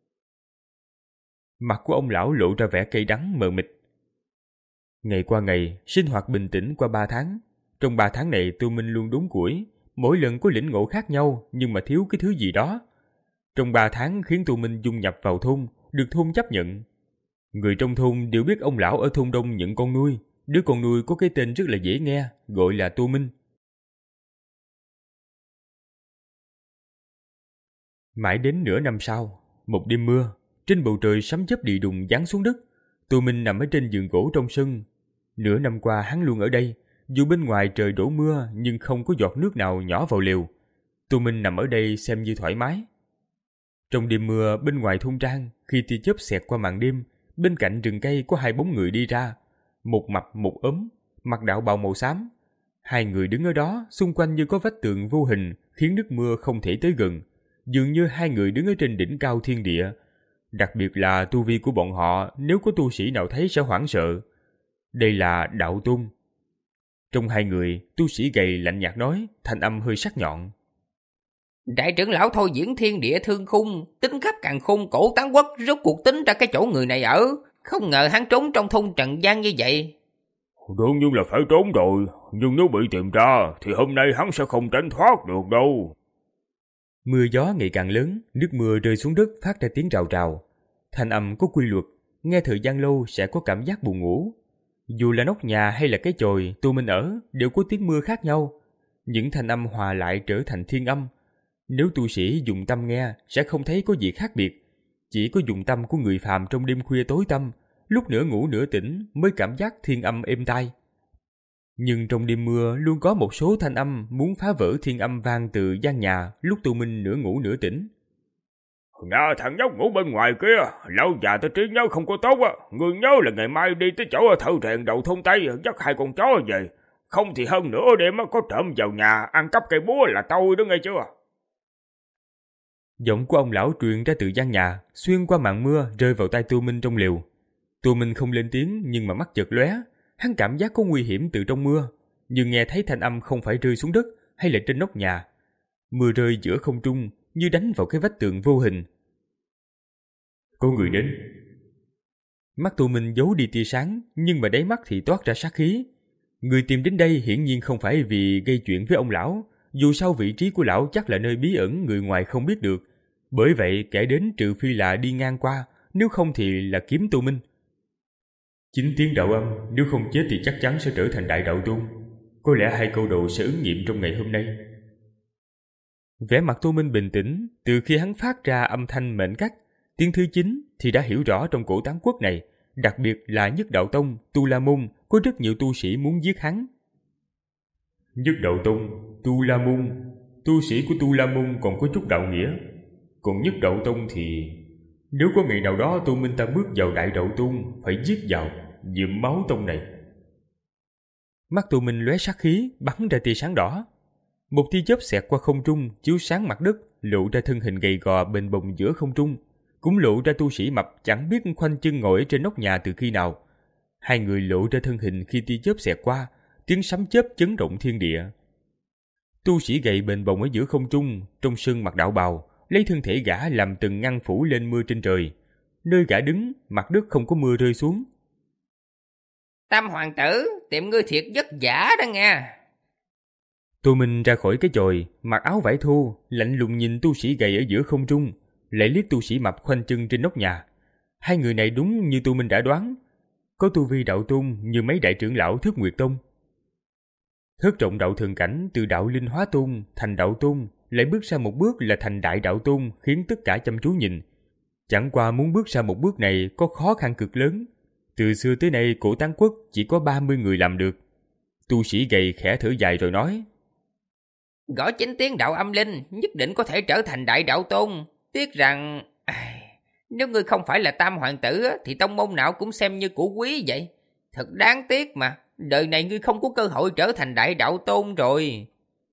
Mặt của ông lão lộ ra vẻ cay đắng mờ mịt. Ngày qua ngày, sinh hoạt bình tĩnh qua ba tháng. Trong ba tháng này Tô Minh luôn đốn củi, mỗi lần có lĩnh ngộ khác nhau nhưng mà thiếu cái thứ gì đó. Trong ba tháng khiến Tô Minh dung nhập vào thôn, được thôn chấp nhận. Người trong thôn đều biết ông lão ở thôn Đông nhận con nuôi. Đứa con nuôi có cái tên rất là dễ nghe, gọi là Tô Minh. Mãi đến nửa năm sau, một đêm mưa, trên bầu trời sấm chớp đi đùng giáng xuống đất. Tô Minh nằm ở trên giường gỗ trong sân. Nửa năm qua hắn luôn ở đây, dù bên ngoài trời đổ mưa nhưng không có giọt nước nào nhỏ vào lều. Tô Minh nằm ở đây xem như thoải mái. Trong đêm mưa bên ngoài thôn trang, khi tia chớp xẹt qua màn đêm, bên cạnh rừng cây có hai bóng người đi ra, một mập một ốm, mặc đạo bào màu xám. Hai người đứng ở đó, xung quanh như có vách tường vô hình khiến nước mưa không thể tới gần, dường như hai người đứng ở trên đỉnh cao thiên địa. Đặc biệt là tu vi của bọn họ, nếu có tu sĩ nào thấy sẽ hoảng sợ. Đây là Đạo Tôn. Trong hai người, tu sĩ gầy lạnh nhạt nói, thanh âm hơi sắc nhọn: Đại trưởng lão thôi diễn thiên địa thương khung, tính khắp càn khung cổ tán quốc, rốt cuộc tính ra cái chỗ người này ở. Không ngờ hắn trốn trong thôn trần gian như vậy. Đương nhiên là phải trốn rồi, nhưng nếu bị tìm ra thì hôm nay hắn sẽ không tránh thoát được đâu. Mưa gió ngày càng lớn, nước mưa rơi xuống đất phát ra tiếng rào rào. Thanh âm có quy luật, nghe thời gian lâu sẽ có cảm giác buồn ngủ. Dù là nóc nhà hay là cái chòi Tô Minh ở đều có tiếng mưa khác nhau. Những thanh âm hòa lại trở thành thiên âm. Nếu tu sĩ dùng tâm nghe sẽ không thấy có gì khác biệt. Chỉ có dùng tâm của người phàm trong đêm khuya tối tăm, lúc nửa ngủ nửa tỉnh mới cảm giác thiên âm êm tai. Nhưng trong đêm mưa luôn có một số thanh âm muốn phá vỡ thiên âm vang từ gian nhà lúc Tô Minh nửa ngủ nửa tỉnh. Nè thằng nhóc ngủ bên ngoài kia, lâu già tới trí nhớ không có tốt á. Ngươi nhớ là ngày mai đi tới chỗ thợ rèn đầu thôn Tây dắt hai con chó về. Không thì hơn nửa đêm có trộm vào nhà ăn cắp cây búa là tôi đó nghe chưa? Giọng của ông lão truyền ra từ gian nhà, xuyên qua màn mưa rơi vào tai Tô Minh trong lều. Tô Minh không lên tiếng nhưng mà mắt chợt lóe, hắn cảm giác có nguy hiểm từ trong mưa, nhưng nghe thấy thanh âm không phải rơi xuống đất hay là trên nóc nhà. Mưa rơi giữa không trung như đánh vào cái vách tường vô hình. Có người đến. Mắt Tô Minh giấu đi tia sáng, nhưng mà đáy mắt thì toát ra sát khí. Người tìm đến đây hiển nhiên không phải vì gây chuyện với ông lão, dù sao vị trí của lão chắc là nơi bí ẩn người ngoài không biết được. Bởi vậy kẻ đến trừ phi là đi ngang qua, nếu không thì là kiếm Tô Minh. Chín tiếng đạo âm, nếu không chết thì chắc chắn sẽ trở thành đại đạo tôn. Có lẽ hai câu đầu sẽ ứng nghiệm trong ngày hôm nay. Vẻ mặt Tô Minh bình tĩnh, từ khi hắn phát ra âm thanh mệnh cách, tiếng thứ chín thì đã hiểu rõ trong cổ tán quốc này, đặc biệt là Nhất Đạo Tông, Tu La Môn, có rất nhiều tu sĩ muốn giết hắn. Nhất Đạo Tông, Tu La Môn, tu sĩ của Tu La Môn còn có chút đạo nghĩa. Còn Nhất Đạo Tông thì... Nếu có ngày nào đó Tô Minh ta bước vào Đại Đạo Tôn, phải giết vào, nhuộm máu tông này. Mắt Tô Minh lóe sát khí, bắn ra tia sáng đỏ. Một tia chớp xẹt qua không trung, chiếu sáng mặt đất, lộ ra thân hình gầy gò bền bồng giữa không trung, cũng lộ ra tu sĩ mập chẳng biết khoanh chân ngồi ở trên nóc nhà từ khi nào. Hai người lộ ra thân hình khi tia chớp xẹt qua, tiếng sấm chớp chấn động thiên địa. Tu sĩ gầy bền bồng ở giữa không trung, trong sân mặc đạo bào, lấy thân thể gã làm từng ngăn phủ lên mưa trên trời. Nơi gã đứng, mặt đất không có mưa rơi xuống. Tam hoàng tử, tiệm ngươi thiệt vất vả đó nghe. Tô Minh ra khỏi cái chòi, mặc áo vải thô, lạnh lùng nhìn tu sĩ gầy ở giữa không trung, lại liếc tu sĩ mập khoanh chân trên nóc nhà. Hai người này đúng như Tô Minh đã đoán, có tu vi đạo tôn như mấy đại trưởng lão Thất Nguyệt Tông. Thất trọng đạo thường cảnh từ đạo linh hóa tôn thành đạo tôn, lại bước ra một bước là thành đại đạo tôn, khiến tất cả chăm chú nhìn. Chẳng qua muốn bước ra một bước này có khó khăn cực lớn. Từ xưa tới nay cổ tán quốc chỉ có ba mươi người làm được. Tu sĩ gầy khẽ thở dài rồi nói: Gõ chín tiếng đạo âm linh, nhất định có thể trở thành đại đạo tôn. Tiếc rằng... Nếu ngươi không phải là tam hoàng tử thì tông môn nào cũng xem như của quý vậy. Thật đáng tiếc mà, đời này ngươi không có cơ hội trở thành đại đạo tôn rồi.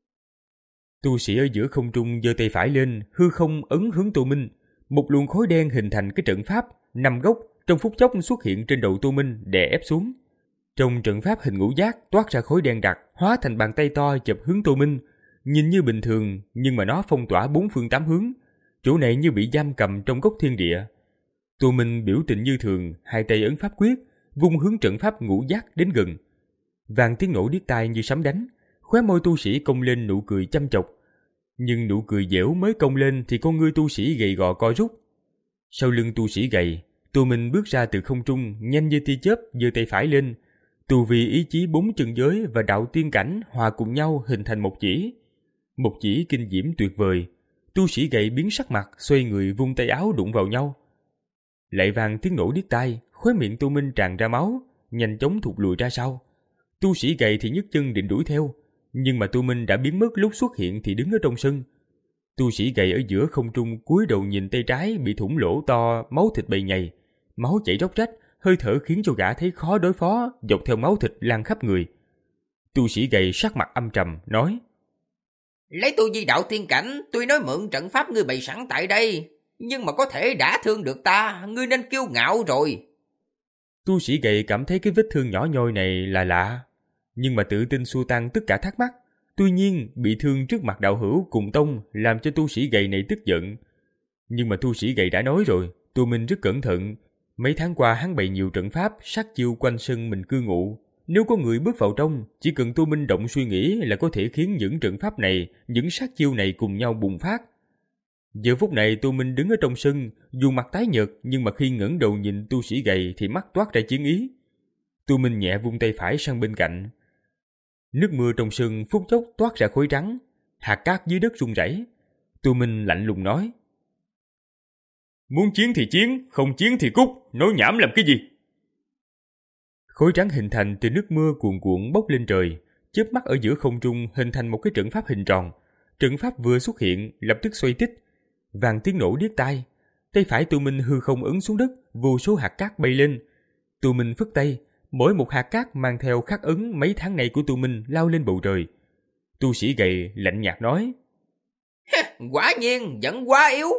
Tu sĩ ở giữa không trung giơ tay phải lên, hư không ấn hướng Tô Minh. Một luồng khói đen hình thành cái trận pháp, năm góc, trong phút chốc xuất hiện trên đầu Tô Minh, đè ép xuống. Trong trận pháp hình ngũ giác toát ra khói đen đặc, hóa thành bàn tay to chụp hướng Tô Minh. Nhìn như bình thường, nhưng mà nó phong tỏa bốn phương tám hướng. Chỗ này như bị giam cầm trong góc thiên địa. Tô Minh biểu tình như thường, hai tay ấn pháp quyết, vung hướng trận pháp ngũ giác đến gần. Vàng tiếng nổ điếc tai như sấm đánh, khóe môi tu sĩ cong lên nụ cười chăm chọc. Nhưng nụ cười dẻo mới cong lên thì con ngươi tu sĩ gầy gò co rút. Sau lưng tu sĩ gầy, Tô Minh bước ra từ không trung, nhanh như tia chớp, giơ tay phải lên. Tu vi ý chí bốn chân giới và đạo tiên cảnh hòa cùng nhau hình thành một chỉ. Một chỉ kinh diễm tuyệt vời. Tu sĩ gầy biến sắc mặt, xoay người vung tay áo đụng vào nhau. Lại vàng tiếng nổ điếc tai, khóe miệng Tô Minh tràn ra máu, nhanh chóng thụt lùi ra sau. Tu sĩ gầy thì nhấc chân định đuổi theo, nhưng mà Tô Minh đã biến mất lúc xuất hiện thì đứng ở trong sân. Tu sĩ gầy ở giữa không trung cúi đầu nhìn tay trái bị thủng lỗ to, máu thịt bầy nhầy, máu chảy róc rách, hơi thở khiến cho gã thấy khó đối phó, dọc theo máu thịt lan khắp người. Tu sĩ gầy sắc mặt âm trầm nói: Lấy tu vi đạo tiên cảnh, tuy nói mượn trận pháp ngươi bày sẵn tại đây, nhưng mà có thể đã thương được ta, ngươi nên kiêu ngạo rồi. Tu sĩ gầy cảm thấy cái vết thương nhỏ nhoi này là lạ, nhưng mà tự tin xua tan tất cả thắc mắc. Tuy nhiên, bị thương trước mặt đạo hữu cùng tông làm cho tu sĩ gầy này tức giận. Nhưng mà tu sĩ gầy đã nói rồi, Tô Minh rất cẩn thận. Mấy tháng qua hắn bày nhiều trận pháp, sát chiêu quanh sân mình cư ngụ. Nếu có người bước vào trong, chỉ cần Tô Minh động suy nghĩ là có thể khiến những trận pháp này, những sát chiêu này cùng nhau bùng phát. Giờ phút này Tô Minh đứng ở trong sân, dù mặt tái nhợt nhưng mà khi ngẩng đầu nhìn tu sĩ gầy thì mắt toát ra chiến ý. Tô Minh nhẹ vung tay phải sang bên cạnh. Nước mưa trong sân phút chốc toát ra khói trắng, hạt cát dưới đất rung rẩy. Tô Minh lạnh lùng nói: Muốn chiến thì chiến, không chiến thì cút, nói nhảm làm cái gì? Khối trắng hình thành từ nước mưa cuồn cuộn bốc lên trời, chớp mắt ở giữa không trung hình thành một cái trận pháp hình tròn. Trận pháp vừa xuất hiện, lập tức xoay tít. Vàng tiếng nổ điếc tai. Tay phải Tu Minh hư không ấn xuống đất, vô số hạt cát bay lên. Tu Minh phất tay, mỗi một hạt cát mang theo khắc ấn mấy tháng nay của Tu Minh lao lên bầu trời. Tu sĩ gầy lạnh nhạt nói: Quả nhiên vẫn quá yếu.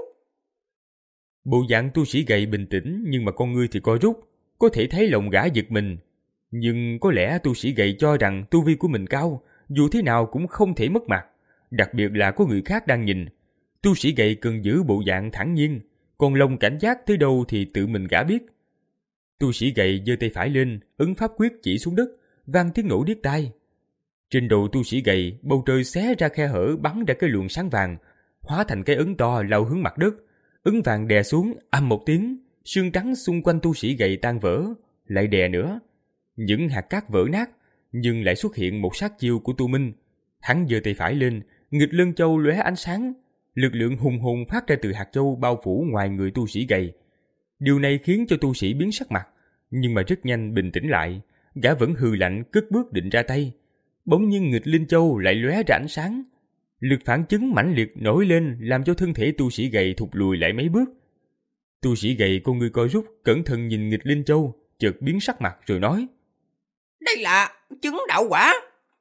Bộ dạng tu sĩ gầy bình tĩnh, nhưng mà con ngươi thì co rút, có thể thấy lòng gã giật mình. Nhưng có lẽ tu sĩ gầy cho rằng tu vi của mình cao, dù thế nào cũng không thể mất mặt, đặc biệt là có người khác đang nhìn. Tu sĩ gầy cần giữ bộ dạng thản nhiên, còn lòng cảnh giác tới đâu thì tự mình gã biết. Tu sĩ gầy giơ tay phải lên, ấn pháp quyết chỉ xuống đất, vang tiếng nổ điếc tai. Trên đầu tu sĩ gầy, bầu trời xé ra khe hở bắn ra cái luồng sáng vàng, hóa thành cái ấn to lao hướng mặt đất. Ấn vàng đè xuống, ầm một tiếng, sương trắng xung quanh tu sĩ gầy tan vỡ, lại đè nữa. Những hạt cát vỡ nát, nhưng lại xuất hiện một sát chiêu của Tu Minh. Hắn giơ tay phải lên, nghịch lân châu lóe ánh sáng, lực lượng hùng hùng phát ra từ hạt châu bao phủ ngoài người tu sĩ gầy. Điều này khiến cho tu sĩ biến sắc mặt, nhưng mà rất nhanh bình tĩnh lại, gã vẫn hừ lạnh cất bước định ra tay. Bỗng nhiên nghịch linh châu lại lóe ra ánh sáng, lực phản chấn mãnh liệt nổi lên làm cho thân thể tu sĩ gầy thụt lùi lại mấy bước. Tu sĩ gầy con người co rút, cẩn thận nhìn nghịch linh châu, chợt biến sắc mặt rồi nói: Đây là chứng đạo quả.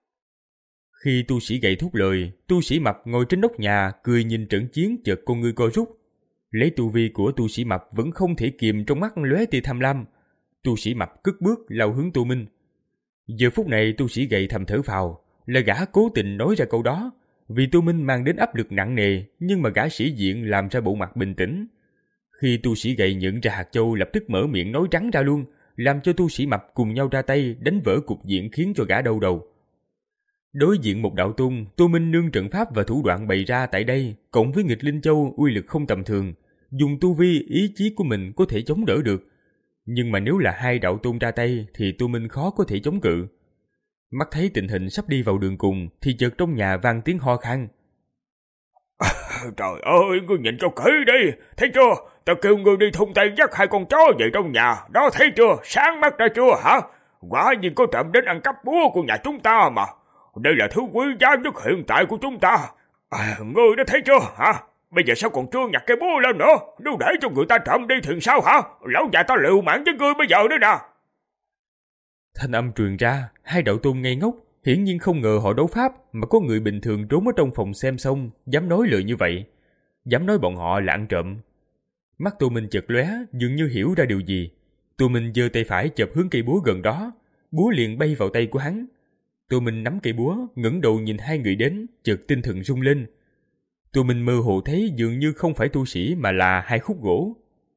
Khi tu sĩ gầy thốt lời, tu sĩ mập ngồi trên nóc nhà cười nhìn trận chiến, chợt con người co rút. Lấy tu vi của tu sĩ mập vẫn không thể kìm trong mắt lóe tia tham lam. Tu sĩ mập cất bước lao hướng Tu Minh. Giờ phút này tu sĩ gầy thầm thở phào, là gã cố tình nói ra câu đó, vì Tu Minh mang đến áp lực nặng nề, nhưng mà gã sĩ diện làm ra bộ mặt bình tĩnh. Khi tu sĩ gầy nhận ra hạt châu, lập tức mở miệng nói trắng ra luôn, làm cho tu sĩ mập cùng nhau ra tay đánh vỡ cục diện, khiến cho gã đau đầu. Đối diện một đạo tôn, Tu Minh nương trận pháp và thủ đoạn bày ra tại đây, cộng với nghịch linh châu uy lực không tầm thường, dùng tu vi ý chí của mình có thể chống đỡ được. Nhưng mà nếu là hai đạo tôn ra tay thì Tu Minh khó có thể chống cự. Mắt thấy tình hình sắp đi vào đường cùng thì chợt trong nhà vang tiếng ho khan. À, trời ơi, ngươi nhìn cho kỹ đi, thấy chưa? Tao kêu ngươi đi thung tay dắt hai con chó về trong nhà, đó thấy chưa? Sáng mắt ra chưa hả? Quả nhiên có trộm đến ăn cắp búa của nhà chúng ta mà. Đây là thứ quý giá nhất hiện tại của chúng ta. À, ngươi đã thấy chưa hả? Bây giờ sao còn chưa nhặt cái búa lên nữa? Nếu để cho người ta trộm đi thì sao hả? Lão già ta liều mạng với ngươi bây giờ nữa nè. Thanh âm truyền ra, hai đạo tôn ngây ngốc, hiển nhiên không ngờ họ đấu pháp mà có người bình thường trốn ở trong phòng xem xong dám nói lời như vậy, dám nói bọn họ là ăn trộm. Mắt Tu Minh chợt lóe, dường như hiểu ra điều gì. Tu Minh giơ tay phải chộp hướng cây búa gần đó, búa liền bay vào tay của hắn. Tu Minh nắm cây búa, ngẩng đầu nhìn hai người đến, chợt tinh thần rung lên. Tu Minh mơ hồ thấy dường như không phải tu sĩ mà là hai khúc gỗ.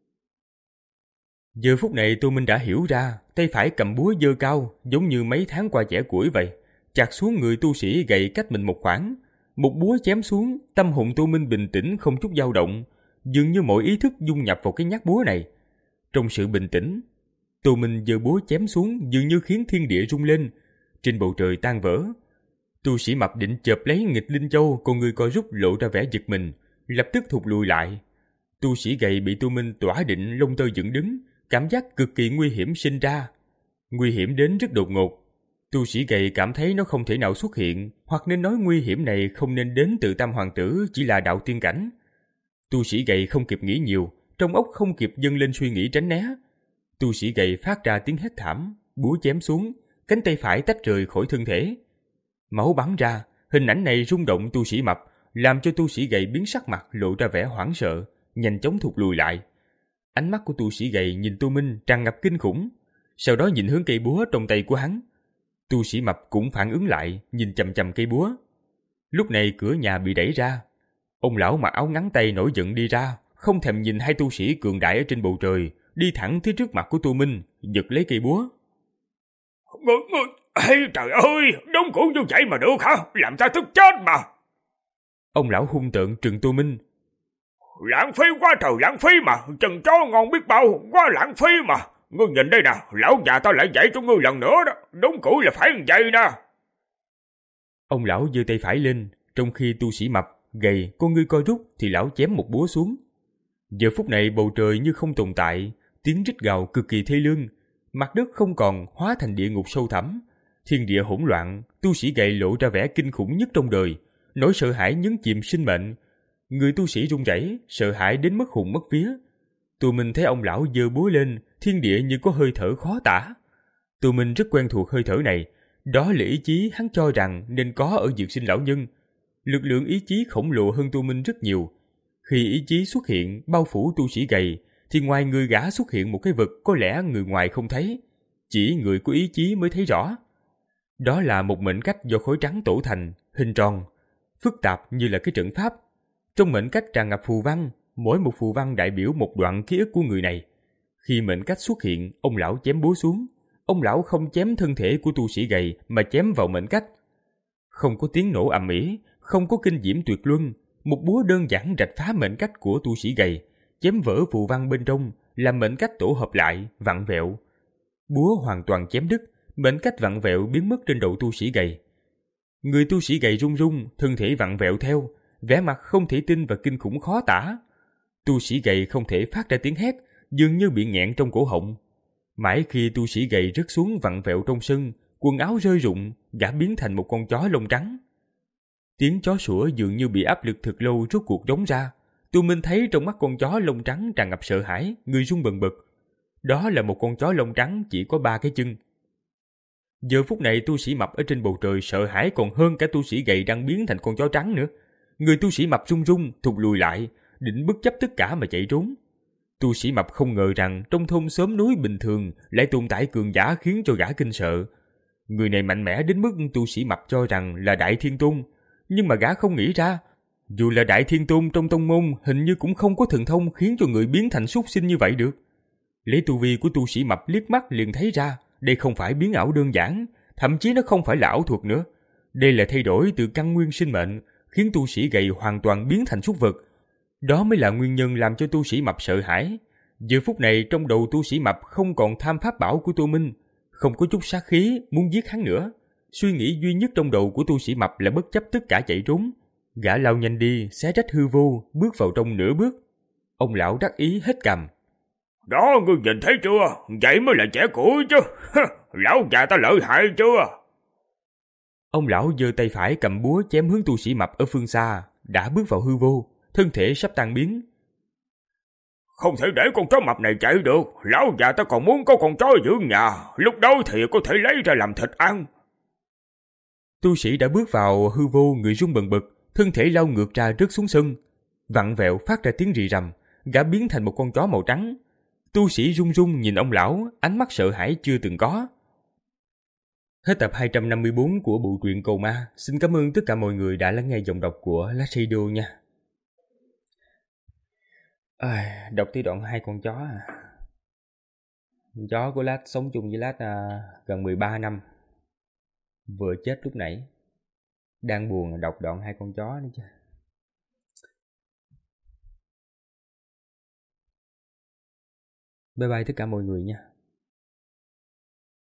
Giờ phút này Tu Minh đã hiểu ra, tay phải cầm búa giơ cao, giống như mấy tháng qua chẻ củi vậy, chặt xuống người tu sĩ gầy cách mình một khoảng. Một búa chém xuống, tâm hồn Tu Minh bình tĩnh không chút dao động, dường như mọi ý thức dung nhập vào cái nhát búa này. Trong sự bình tĩnh, Tu Minh giơ búa chém xuống, dường như khiến thiên địa rung lên, trên bầu trời tan vỡ. Tu sĩ mập định chộp lấy nghịch linh châu, con người co rút lộ ra vẻ giật mình, lập tức thụt lùi lại. Tu sĩ gầy bị Tu Minh tỏa định lông tơ dựng đứng, cảm giác cực kỳ nguy hiểm sinh ra. Nguy hiểm đến rất đột ngột. Tu sĩ gầy cảm thấy nó không thể nào xuất hiện, hoặc nên nói nguy hiểm này không nên đến từ Tam Hoàng Tử, chỉ là đạo tiên cảnh. Tu sĩ gầy không kịp nghĩ nhiều, trong óc không kịp dâng lên suy nghĩ tránh né. Tu sĩ gầy phát ra tiếng hét thảm, búa chém xuống, cánh tay phải tách rời khỏi thân thể. Máu bắn ra, hình ảnh này rung động tu sĩ mập, làm cho tu sĩ gầy biến sắc mặt, lộ ra vẻ hoảng sợ, nhanh chóng thụt lùi lại. Ánh mắt của tu sĩ gầy nhìn Tu Minh tràn ngập kinh khủng, sau đó nhìn hướng cây búa trong tay của hắn. Tu sĩ mập cũng phản ứng lại, nhìn chằm chằm cây búa. Lúc này cửa nhà bị đẩy ra. Ông lão mặc áo ngắn tay nổi giận đi ra, không thèm nhìn hai tu sĩ cường đại ở trên bầu trời, đi thẳng tới trước mặt của Tu Minh, giật lấy cây búa. Ngươi, ngươi, ê, trời ơi, đúng cũng như vậy mà được hả? Làm ta tức chết mà. Ông lão hung tợn trừng Tu Minh. Lãng phí quá trời lãng phí mà, chân chó ngon biết bao, quá lãng phí mà. Ngươi nhìn đây nè, lão già ta lại dạy cho ngươi lần nữa đó, đúng cũ là phải như vậy nè. Ông lão giơ tay phải lên, trong khi tu sĩ mập, gầy, con ngươi co rút thì lão chém một búa xuống. Giờ phút này bầu trời như không tồn tại, tiếng rít gào cực kỳ thê lương. mặt đất không còn, hóa thành địa ngục sâu thẳm. Thiên địa hỗn loạn, tu sĩ gầy lộ ra vẻ kinh khủng nhất trong đời, nỗi sợ hãi nhấn chìm sinh mệnh. Người tu sĩ run rẩy, sợ hãi đến mất hồn mất vía. Tụi mình thấy ông lão giơ búa lên, thiên địa như có hơi thở khó tả. Tụi mình rất quen thuộc hơi thở này, đó là ý chí hắn cho rằng nên có ở Dược Sinh lão nhân. Lực lượng ý chí khổng lồ hơn tụi mình rất nhiều. Khi ý chí xuất hiện bao phủ tu sĩ gầy, thì ngoài người gã xuất hiện một cái vật có lẽ người ngoài không thấy, chỉ người có ý chí mới thấy rõ. Đó là một mệnh cách do khối trắng tổ thành, hình tròn, phức tạp như là cái trận pháp. Trong mệnh cách tràn ngập phù văn, mỗi một phù văn đại biểu một đoạn ký ức của người này. Khi mệnh cách xuất hiện, ông lão chém búa xuống. Ông lão không chém thân thể của tu sĩ gầy mà chém vào mệnh cách. Không có tiếng nổ ầm ĩ, không có kinh diễm tuyệt luân, một búa đơn giản rạch phá mệnh cách của tu sĩ gầy, chém vỡ phù văn bên trong, làm mệnh cách tổ hợp lại, vặn vẹo. Búa hoàn toàn chém đứt, mệnh cách vặn vẹo biến mất trên đầu tu sĩ gầy. Người tu sĩ gầy run run, thân thể vặn vẹo theo, vẻ mặt không thể tin và kinh khủng khó tả. Tu sĩ gầy không thể phát ra tiếng hét, dường như bị nghẹn trong cổ họng. Mãi khi tu sĩ gầy rớt xuống vặn vẹo trong sân, quần áo rơi rụng, gã biến thành một con chó lông trắng. Tiếng chó sủa dường như bị áp lực thật lâu rốt cuộc đóng ra. Tụi mình thấy trong mắt con chó lông trắng tràn ngập sợ hãi, người run bần bật. Đó là một con chó lông trắng chỉ có ba cái chân. Giờ phút này tu sĩ mập ở trên bầu trời sợ hãi còn hơn cả tu sĩ gầy đang biến thành con chó trắng nữa. Người tu sĩ mập run run, thụt lùi lại, định bất chấp tất cả mà chạy trốn. Tu sĩ mập không ngờ rằng trong thôn xóm núi bình thường lại tồn tại cường giả khiến cho gã kinh sợ. Người này mạnh mẽ đến mức tu sĩ mập cho rằng là Đại Thiên Tôn, nhưng mà gã không nghĩ ra, dù là Đại Thiên Tôn trong tông môn hình như cũng không có thần thông khiến cho người biến thành súc sinh như vậy được. Lấy tu vi của tu sĩ mập liếc mắt liền thấy ra, đây không phải biến ảo đơn giản, thậm chí nó không phải là ảo thuật nữa. Đây là thay đổi từ căn nguyên sinh mệnh, khiến tu sĩ gầy hoàn toàn biến thành súc vật. Đó mới là nguyên nhân làm cho tu sĩ mập sợ hãi. Giờ phút này trong đầu tu sĩ mập không còn tham pháp bảo của Tô Minh, không có chút sát khí muốn giết hắn nữa. Suy nghĩ duy nhất trong đầu của tu sĩ mập là bất chấp tất cả chạy trốn. Gã lao nhanh đi, xé rách hư vô, bước vào trong nửa bước. Ông lão đắc ý hết cằm. Đó, ngươi nhìn thấy chưa? Vậy mới là trẻ củi chứ. Lão già ta lợi hại chưa? Ông lão giơ tay phải cầm búa chém hướng tu sĩ mập ở phương xa, đã bước vào hư vô, thân thể sắp tan biến. Không thể để con chó mập này chạy được. Lão già ta còn muốn có con chó giữ nhà, lúc đó thì có thể lấy ra làm thịt ăn. Tu sĩ đã bước vào hư vô, người run bần bật, thân thể lao ngược ra rớt xuống sân, vặn vẹo phát ra tiếng rì rầm, gã biến thành một con chó màu trắng. Tu sĩ run run nhìn ông lão, ánh mắt sợ hãi chưa từng có. Hết tập hai trăm năm mươi tư của bộ truyện Cầu Ma. Xin cảm ơn tất cả mọi người đã lắng nghe giọng đọc của Lát Radio nha. À, đọc tới đoạn hai con chó à. Con chó của Lát sống chung với Lát à, gần mười ba năm. Vừa chết lúc nãy. Đang buồn đọc đoạn hai con chó nữa chứ. Bye bye tất cả mọi người nha.